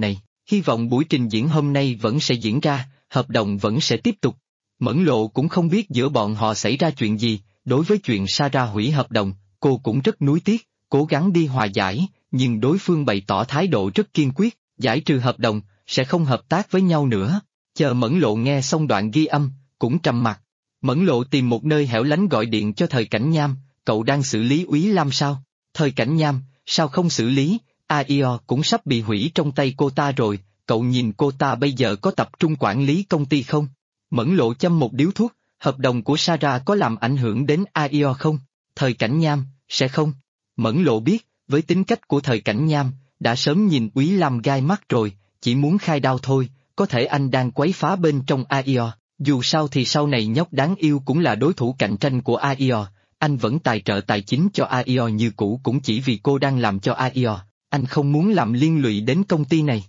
Hy vọng buổi trình diễn hôm nay vẫn sẽ diễn ra, hợp đồng vẫn sẽ tiếp tục. Mẫn Lộ cũng không biết giữa bọn họ xảy ra chuyện gì, đối với chuyện Sarah hủy hợp đồng, cô cũng rất nuối tiếc, cố gắng đi hòa giải, nhưng đối phương bày tỏ thái độ rất kiên quyết, giải trừ hợp đồng, sẽ không hợp tác với nhau nữa. Chờ Mẫn Lộ nghe xong đoạn ghi âm, cũng trầm mặc. Mẫn Lộ tìm một nơi hẻo lánh gọi điện cho Thời Cảnh Nham, cậu đang xử lý Úy Lam sao? Thời Cảnh Nham, sao không xử lý, AIO cũng sắp bị hủy trong tay cô ta rồi, cậu nhìn cô ta bây giờ có tập trung quản lý công ty không? Mẫn Lộ châm một điếu thuốc, hợp đồng của Sarah có làm ảnh hưởng đến AIO không? Thời Cảnh Nham, sẽ không. Mẫn Lộ biết, với tính cách của Thời Cảnh Nham, đã sớm nhìn Úy Lam gai mắt rồi, chỉ muốn khai đao thôi, có thể anh đang quấy phá bên trong AIO, dù sao thì sau này nhóc đáng yêu cũng là đối thủ cạnh tranh của AIO, anh vẫn tài trợ tài chính cho AIO như cũ cũng chỉ vì cô đang làm cho AIO, anh không muốn làm liên lụy đến công ty này.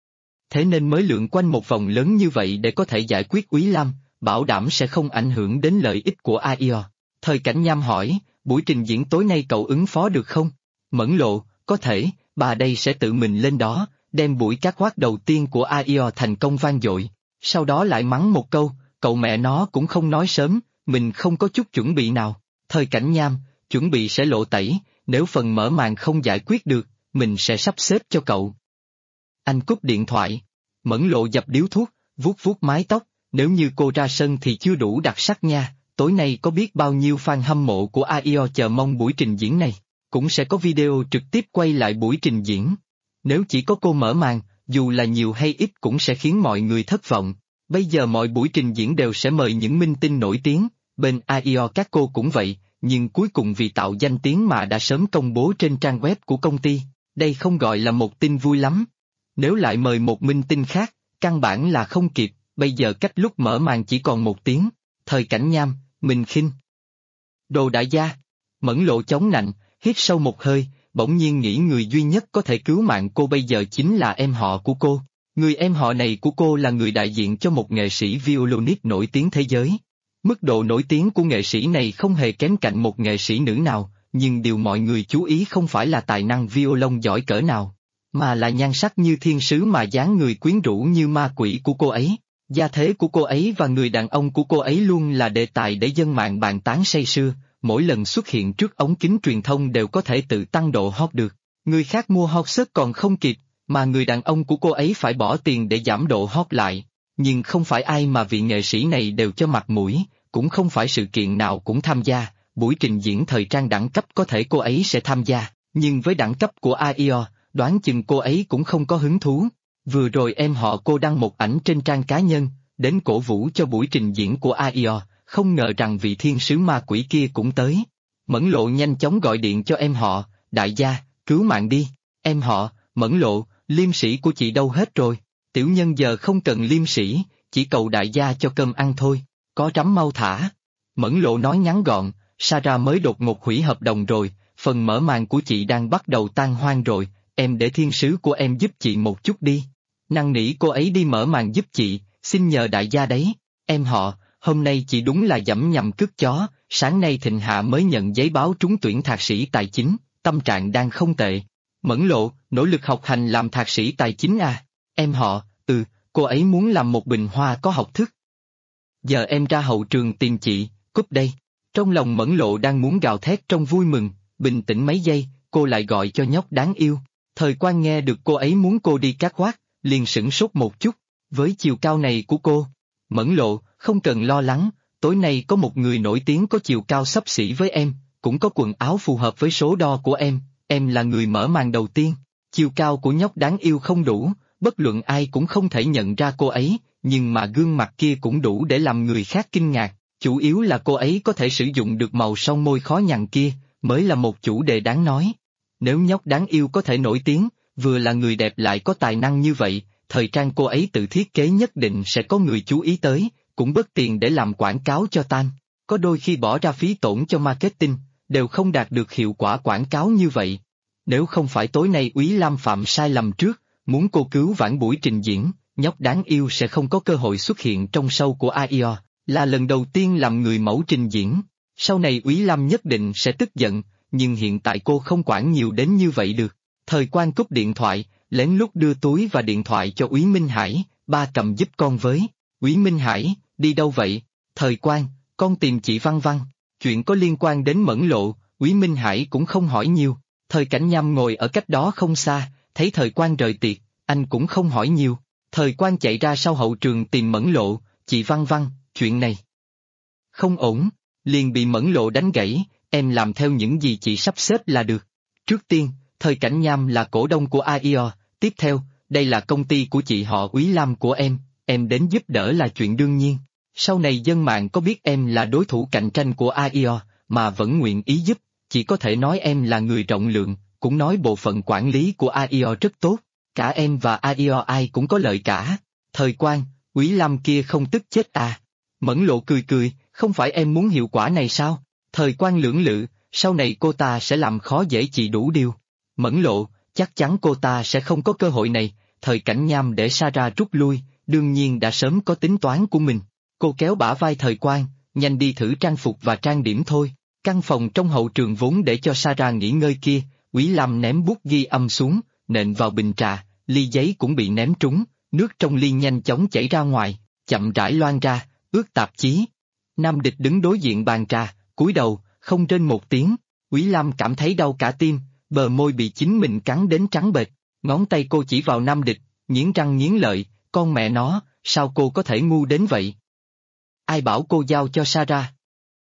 Thế nên mới lượn quanh một vòng lớn như vậy để có thể giải quyết Úy Lam, bảo đảm sẽ không ảnh hưởng đến lợi ích của AIO. Thời Cảnh Nham hỏi, buổi trình diễn tối nay cậu ứng phó được không? Mẫn Lộ, có thể, bà đây sẽ tự mình lên đó, đem buổi catwalk đầu tiên của AIO thành công vang dội. Sau đó lại mắng một câu, cậu mẹ nó cũng không nói sớm, mình không có chút chuẩn bị nào. Thời Cảnh Nham, chuẩn bị sẽ lộ tẩy, nếu phần mở màn không giải quyết được, mình sẽ sắp xếp cho cậu. Anh cúp điện thoại. Mẫn Lộ dập điếu thuốc, vuốt vuốt mái tóc, nếu như cô ra sân thì chưa đủ đặc sắc nha, tối nay có biết bao nhiêu fan hâm mộ của AIO chờ mong buổi trình diễn này, cũng sẽ có video trực tiếp quay lại buổi trình diễn. Nếu chỉ có cô mở màn, dù là nhiều hay ít cũng sẽ khiến mọi người thất vọng. Bây giờ mọi buổi trình diễn đều sẽ mời những minh tinh nổi tiếng, bên AIO các cô cũng vậy, nhưng cuối cùng vì tạo danh tiếng mà đã sớm công bố trên trang web của công ty, đây không gọi là một tin vui lắm. Nếu lại mời một minh tinh khác, căn bản là không kịp, bây giờ cách lúc mở màn chỉ còn 1 tiếng. Thời Cảnh Nham, Minh Khinh. Đồ đại gia. Mẫn Lộ chống nạnh, hít sâu một hơi, bỗng nhiên nghĩ người duy nhất có thể cứu mạng cô bây giờ chính là em họ của cô. Người em họ này của cô là người đại diện cho một nghệ sĩ violonist nổi tiếng thế giới. Mức độ nổi tiếng của nghệ sĩ này không hề kém cạnh một nghệ sĩ nữ nào, nhưng điều mọi người chú ý không phải là tài năng violon giỏi cỡ nào, mà là nhan sắc như thiên sứ mà dáng người quyến rũ như ma quỷ của cô ấy. Gia thế của cô ấy và người đàn ông của cô ấy luôn là đề tài để dân mạng bàn tán say sưa, mỗi lần xuất hiện trước ống kính truyền thông đều có thể tự tăng độ hot được. Người khác mua hot search còn không kịp, mà người đàn ông của cô ấy phải bỏ tiền để giảm độ hot lại. Nhưng không phải ai mà vị nghệ sĩ này đều cho mặt mũi, cũng không phải sự kiện nào cũng tham gia, buổi trình diễn thời trang đẳng cấp có thể cô ấy sẽ tham gia, nhưng với đẳng cấp của AIO, đoán chừng cô ấy cũng không có hứng thú. Vừa rồi em họ cô đăng một ảnh trên trang cá nhân, đến cổ vũ cho buổi trình diễn của AIO, không ngờ rằng vị thiên sứ ma quỷ kia cũng tới. Mẫn Lộ nhanh chóng gọi điện cho em họ, đại gia, cứu mạng đi. Em họ, Mẫn Lộ, liêm sĩ của chị đâu hết rồi? Tiểu nhân giờ không cần liêm sĩ, chỉ cầu đại gia cho cơm ăn thôi, có rắm mau thả. Mẫn Lộ nói ngắn gọn, Sarah mới đột ngột hủy hợp đồng rồi, phần mở màn của chị đang bắt đầu tan hoang rồi, em để thiên sứ của em giúp chị một chút đi. Năn nỉ cô ấy đi mở màn giúp chị, xin nhờ đại gia đấy. Em họ, hôm nay chị đúng là dẫm nhầm cước chó, sáng nay Thịnh Hạ mới nhận giấy báo trúng tuyển thạc sĩ tài chính, tâm trạng đang không tệ. Mẫn Lộ, nỗ lực học hành làm thạc sĩ tài chính à? Em họ, cô ấy muốn làm một bình hoa có học thức. Giờ em ra hậu trường tìm chị, cúp đây. Trong lòng Mẫn Lộ đang muốn gào thét trong vui mừng, bình tĩnh mấy giây, cô lại gọi cho nhóc đáng yêu. Thời Quan nghe được cô ấy muốn cô đi catwalk, liền sửng sốt một chút, với chiều cao này của cô. Mẫn Lộ, không cần lo lắng, tối nay có một người nổi tiếng có chiều cao xấp xỉ với em, cũng có quần áo phù hợp với số đo của em là người mở màn đầu tiên. Chiều cao của nhóc đáng yêu không đủ, bất luận ai cũng không thể nhận ra cô ấy, nhưng mà gương mặt kia cũng đủ để làm người khác kinh ngạc, chủ yếu là cô ấy có thể sử dụng được màu son môi khó nhằn kia, mới là một chủ đề đáng nói. Nếu nhóc đáng yêu có thể nổi tiếng, vừa là người đẹp lại có tài năng như vậy, thời trang cô ấy tự thiết kế nhất định sẽ có người chú ý tới, cũng bớt tiền để làm quảng cáo cho Tan. Có đôi khi bỏ ra phí tổn cho marketing, đều không đạt được hiệu quả quảng cáo như vậy. Nếu không phải tối nay Úy Lam phạm sai lầm trước, muốn cô cứu vãn buổi trình diễn, nhóc đáng yêu sẽ không có cơ hội xuất hiện trong show của AIO, là lần đầu tiên làm người mẫu trình diễn. Sau này Úy Lam nhất định sẽ tức giận, nhưng hiện tại cô không quản nhiều đến như vậy được. Thời Quan cúp điện thoại, lén lút đưa túi và điện thoại cho Úy Minh Hải, ba cầm giúp con với. Úy Minh Hải, đi đâu vậy? Thời Quang, con tìm chị Văn Văn, chuyện có liên quan đến Mẫn Lộ, Úy Minh Hải cũng không hỏi nhiều. Thời Cảnh Nham ngồi ở cách đó không xa, thấy Thời Quang rời tiệc, anh cũng không hỏi nhiều. Thời Quang chạy ra sau hậu trường tìm Mẫn Lộ, chị Văn Văn, chuyện này không ổn, liền bị Mẫn Lộ đánh gãy, em làm theo những gì chị sắp xếp là được. Trước tiên, Thời Cảnh Nham là cổ đông của AIO, tiếp theo, đây là công ty của chị họ Úy Lam của em đến giúp đỡ là chuyện đương nhiên. Sau này dân mạng có biết em là đối thủ cạnh tranh của AIO, mà vẫn nguyện ý giúp, chỉ có thể nói em là người rộng lượng, cũng nói bộ phận quản lý của AIO rất tốt, cả em và AIO ai cũng có lợi cả. Thời Quang, Úy Lam kia không tức chết à? Mẫn Lộ cười cười, không phải em muốn hiệu quả này sao? Thời Quang lưỡng lự, sau này cô ta sẽ làm khó dễ chị đủ điều. Mẫn Lộ, chắc chắn cô ta sẽ không có cơ hội này. Thời Cảnh Nham để Sarah rút lui, đương nhiên đã sớm có tính toán của mình. Cô kéo bả vai Thời Quang, nhanh đi thử trang phục và trang điểm thôi. Căn phòng trong hậu trường vốn để cho Sarah nghỉ ngơi kia, Úy Lam ném bút ghi âm xuống, nện vào bình trà, ly giấy cũng bị ném trúng, nước trong ly nhanh chóng chảy ra ngoài, chậm rãi loang ra, ướt tạp chí. Nam Địch đứng đối diện bàn trà, cúi đầu, không rên một tiếng. Úy Lam cảm thấy đau cả tim, bờ môi bị chính mình cắn đến trắng bệch, ngón tay cô chỉ vào Nam Địch, nghiến răng nghiến lợi, con mẹ nó, sao cô có thể ngu đến vậy? Ai bảo cô giao cho Sarah?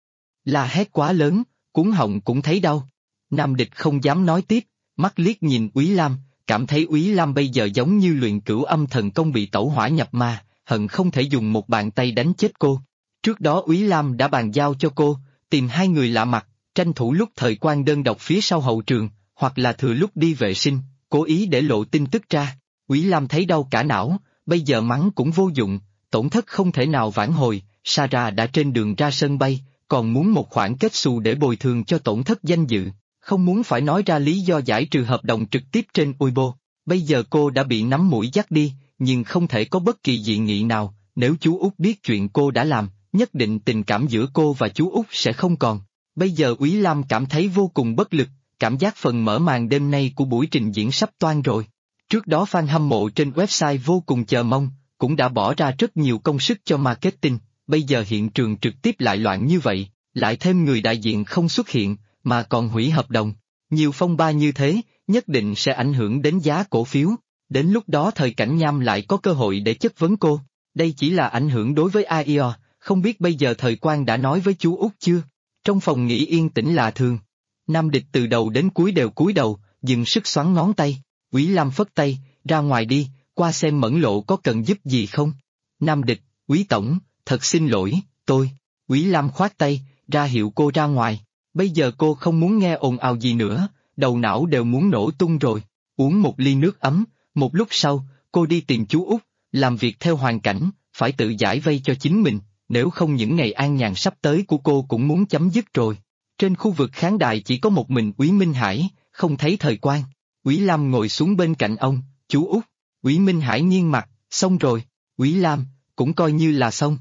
La hét quá lớn, cuống họng cũng thấy đau. Nam Địch không dám nói tiếp, mắt liếc nhìn Úy Lam, cảm thấy Úy Lam bây giờ giống như luyện cửu âm thần công bị tẩu hỏa nhập ma, hận không thể dùng một bàn tay đánh chết cô. Trước đó Úy Lam đã bàn giao cho cô, tìm hai người lạ mặt, tranh thủ lúc Thời Quang đơn độc phía sau hậu trường, hoặc là thừa lúc đi vệ sinh, cố ý để lộ tin tức ra. Úy Lam thấy đau cả não, bây giờ mắng cũng vô dụng, tổn thất không thể nào vãn hồi, Sarah đã trên đường ra sân bay, còn muốn một khoản kết xù để bồi thường cho tổn thất danh dự, không muốn phải nói ra lý do giải trừ hợp đồng trực tiếp trên Weibo. Bây giờ cô đã bị nắm mũi dắt đi, nhưng không thể có bất kỳ dị nghị nào, nếu chú Út biết chuyện cô đã làm, nhất định tình cảm giữa cô và chú Út sẽ không còn. Bây giờ Úy Lam cảm thấy vô cùng bất lực, cảm giác phần mở màn đêm nay của buổi trình diễn sắp toang rồi. Trước đó fan hâm mộ trên website vô cùng chờ mong, cũng đã bỏ ra rất nhiều công sức cho marketing, bây giờ hiện trường trực tiếp lại loạn như vậy, lại thêm người đại diện không xuất hiện, mà còn hủy hợp đồng. Nhiều phong ba như thế, nhất định sẽ ảnh hưởng đến giá cổ phiếu, đến lúc đó Thời Cảnh Nham lại có cơ hội để chất vấn cô. Đây chỉ là ảnh hưởng đối với AIO, không biết bây giờ Thời Quang đã nói với chú Út chưa? Trong phòng nghỉ yên tĩnh lạ thường. Nam Địch từ đầu đến cuối đều cúi đầu, dừng sức xoắn ngón tay. Úy Lam phất tay, ra ngoài đi, qua xem Mẫn Lộ có cần giúp gì không. Nam Địch, Úy Tổng, thật xin lỗi, tôi. Úy Lam khoát tay, ra hiệu cô ra ngoài. Bây giờ cô không muốn nghe ồn ào gì nữa, đầu não đều muốn nổ tung rồi. Uống một ly nước ấm, một lúc sau, cô đi tìm chú Út, làm việc theo hoàn cảnh, phải tự giải vây cho chính mình, nếu không những ngày an nhàn sắp tới của cô cũng muốn chấm dứt rồi. Trên khu vực khán đài chỉ có một mình Úy Minh Hải, không thấy Thời Quang. Úy Lam ngồi xuống bên cạnh ông, chú Út. Úy Minh Hải nghiêng mặt, xong rồi. Úy Lam, cũng coi như là xong.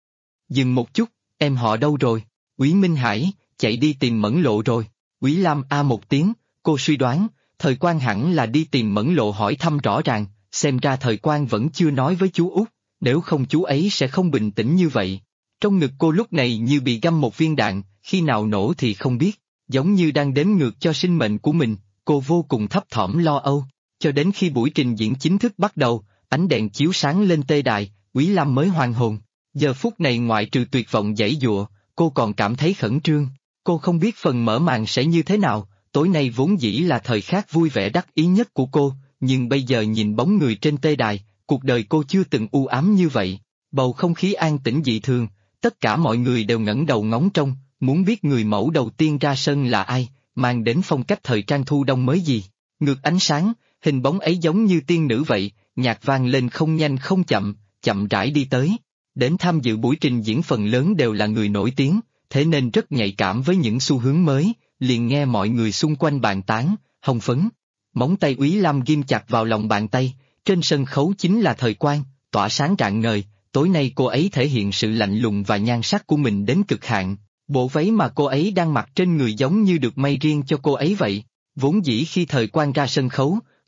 Dừng một chút, em họ đâu rồi? Úy Minh Hải, chạy đi tìm Mẫn Lộ rồi. Úy Lam a một tiếng, cô suy đoán, Thời Quang hẳn là đi tìm Mẫn Lộ hỏi thăm rõ ràng, xem ra Thời Quang vẫn chưa nói với chú Út, nếu không chú ấy sẽ không bình tĩnh như vậy. Trong ngực cô lúc này như bị găm một viên đạn, khi nào nổ thì không biết, giống như đang đếm ngược cho sinh mệnh của mình, cô vô cùng thấp thỏm lo âu. Cho đến khi buổi trình diễn chính thức bắt đầu, ánh đèn chiếu sáng lên tê đài, Úy Lam mới hoàn hồn. Giờ phút này ngoại trừ tuyệt vọng giãy giụa, cô còn cảm thấy khẩn trương. Cô không biết phần mở màn sẽ như thế nào, tối nay vốn dĩ là thời khắc vui vẻ đắc ý nhất của cô, nhưng bây giờ nhìn bóng người trên tê đài, cuộc đời cô chưa từng u ám như vậy. Bầu không khí an tĩnh dị thường, tất cả mọi người đều ngẩng đầu ngóng trông, muốn biết người mẫu đầu tiên ra sân là ai, mang đến phong cách thời trang thu đông mới gì. Ngược ánh sáng, hình bóng ấy giống như tiên nữ vậy, nhạc vang lên không nhanh không chậm, chậm rãi đi tới. Đến tham dự buổi trình diễn phần lớn đều là người nổi tiếng, thế nên rất nhạy cảm với những xu hướng mới, liền nghe mọi người xung quanh bàn tán, hồng phấn. Móng tay Úy Lam ghim chặt vào lòng bàn tay, trên sân khấu chính là Thời Quang, tỏa sáng rạng ngời, tối nay cô ấy thể hiện sự lạnh lùng và nhan sắc của mình đến cực hạn. Bộ váy mà cô ấy đang mặc trên người giống như được may riêng cho cô ấy vậy. Vốn dĩ khi Thời Quang ra sân khấu,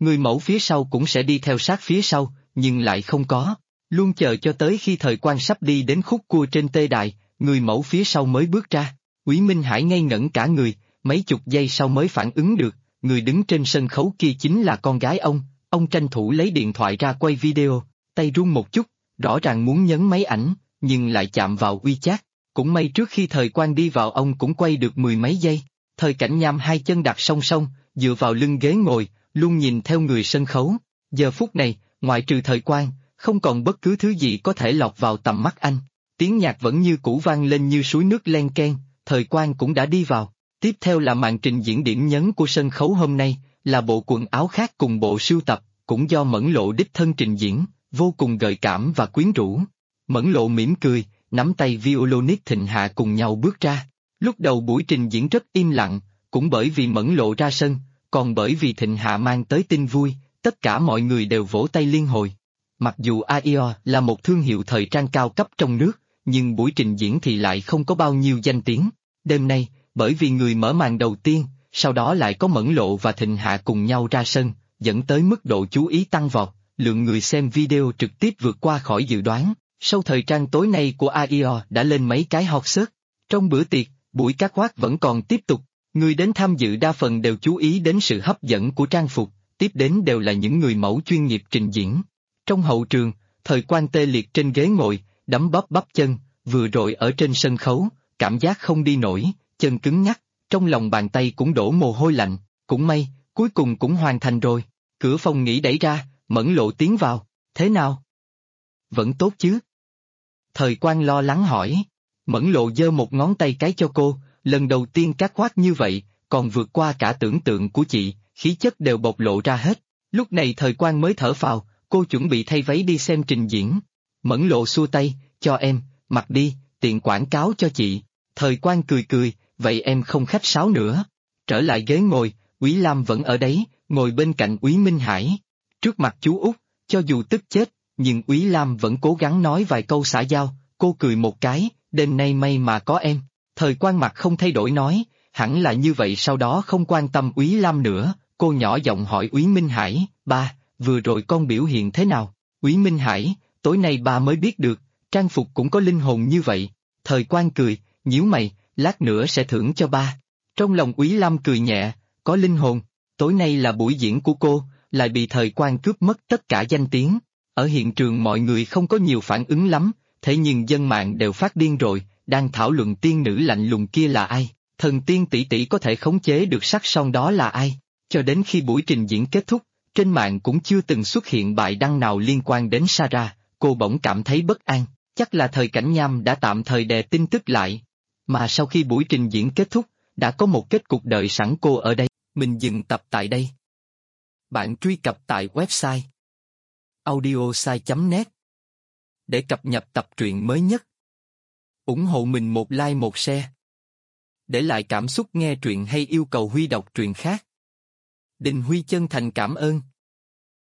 người mẫu phía sau cũng sẽ đi theo sát phía sau, nhưng lại không có. Luôn chờ cho tới khi thời quan sắp đi đến khúc cua trên tê đài, người mẫu phía sau mới bước ra. Úy Minh Hải ngây ngẩn cả người, mấy chục giây sau mới phản ứng được, người đứng trên sân khấu kia chính là con gái ông tranh thủ lấy điện thoại ra quay video, tay run một chút, rõ ràng muốn nhấn máy ảnh, nhưng lại chạm vào WeChat. Cũng may trước khi thời quan đi vào ông cũng quay được mười mấy giây. Thời Cảnh Nham hai chân đặt song song, dựa vào lưng ghế ngồi, luôn nhìn theo người sân khấu. Giờ phút này, ngoại trừ thời quan, không còn bất cứ thứ gì có thể lọt vào tầm mắt anh. Tiếng nhạc vẫn như cũ vang lên như suối nước len keng, thời quan cũng đã đi vào. Tiếp theo là màn trình diễn điểm nhấn của sân khấu hôm nay, là bộ quần áo khác cùng bộ sưu tập, cũng do Mẫn Lộ đích thân trình diễn, vô cùng gợi cảm và quyến rũ. Mẫn Lộ mỉm cười, nắm tay violonist Thịnh Hạ cùng nhau bước ra. Lúc đầu buổi trình diễn rất im lặng, cũng bởi vì Mẫn Lộ ra sân, còn bởi vì Thịnh Hạ mang tới tin vui, tất cả mọi người đều vỗ tay liên hồi. Mặc dù AIO là một thương hiệu thời trang cao cấp trong nước, nhưng buổi trình diễn thì lại không có bao nhiêu danh tiếng. Đêm nay, bởi vì người mở màn đầu tiên, sau đó lại có Mẫn Lộ và Thịnh Hạ cùng nhau ra sân, dẫn tới mức độ chú ý tăng vọt, lượng người xem video trực tiếp vượt qua khỏi dự đoán. Show thời trang tối nay của AIO đã lên mấy cái hot search. Trong bữa tiệc, buổi catwalk vẫn còn tiếp tục, người đến tham dự đa phần đều chú ý đến sự hấp dẫn của trang phục, tiếp đến đều là những người mẫu chuyên nghiệp trình diễn. Trong hậu trường, thời quan tê liệt trên ghế ngồi, đấm bắp chân, vừa rồi ở trên sân khấu, cảm giác không đi nổi, chân cứng nhắc, trong lòng bàn tay cũng đổ mồ hôi lạnh, cũng may, cuối cùng cũng hoàn thành rồi. Cửa phòng nghỉ đẩy ra, Mẫn Lộ tiến vào, thế nào? Vẫn tốt chứ? Thời quan lo lắng hỏi. Mẫn Lộ giơ một ngón tay cái cho cô, lần đầu tiên catwalk như vậy, còn vượt qua cả tưởng tượng của chị, khí chất đều bộc lộ ra hết. Lúc này thời quan mới thở phào, cô chuẩn bị thay váy đi xem trình diễn. Mẫn Lộ xua tay, cho em, mặc đi, tiện quảng cáo cho chị. Thời quan cười, vậy em không khách sáo nữa. Trở lại ghế ngồi, Úy Lam vẫn ở đấy, ngồi bên cạnh Úy Minh Hải. Trước mặt chú Út, cho dù tức chết, nhưng Úy Lam vẫn cố gắng nói vài câu xã giao, cô cười một cái, đêm nay may mà có em. Thời quan mặt không thay đổi nói, hẳn là như vậy, sau đó không quan tâm Úy Lam nữa, cô nhỏ giọng hỏi Úy Minh Hải, ba, vừa rồi con biểu hiện thế nào? Úy Minh Hải, tối nay ba mới biết được, trang phục cũng có linh hồn như vậy. Thời quan cười, nhíu mày, lát nữa sẽ thưởng cho ba. Trong lòng Úy Lam cười nhẹ, có linh hồn, tối nay là buổi diễn của cô, lại bị thời quan cướp mất tất cả danh tiếng. Ở hiện trường mọi người không có nhiều phản ứng lắm, thế nhưng dân mạng đều phát điên rồi, đang thảo luận tiên nữ lạnh lùng kia là ai, thần tiên tỷ tỷ có thể khống chế được sắc son đó là ai. Cho đến khi buổi trình diễn kết thúc, trên mạng cũng chưa từng xuất hiện bài đăng nào liên quan đến Sarah, cô bỗng cảm thấy bất an, chắc là thời Cảnh Nham đã tạm thời đè tin tức lại. Mà sau khi buổi trình diễn kết thúc, đã có một kết cục đợi sẵn cô ở đây. Mình dừng tập tại đây. Bạn truy cập tại website audiosai.net để cập nhật tập truyện mới nhất. Ủng hộ mình một like một share. Để lại cảm xúc nghe truyện hay yêu cầu Huy đọc truyện khác. Đình Huy chân thành cảm ơn.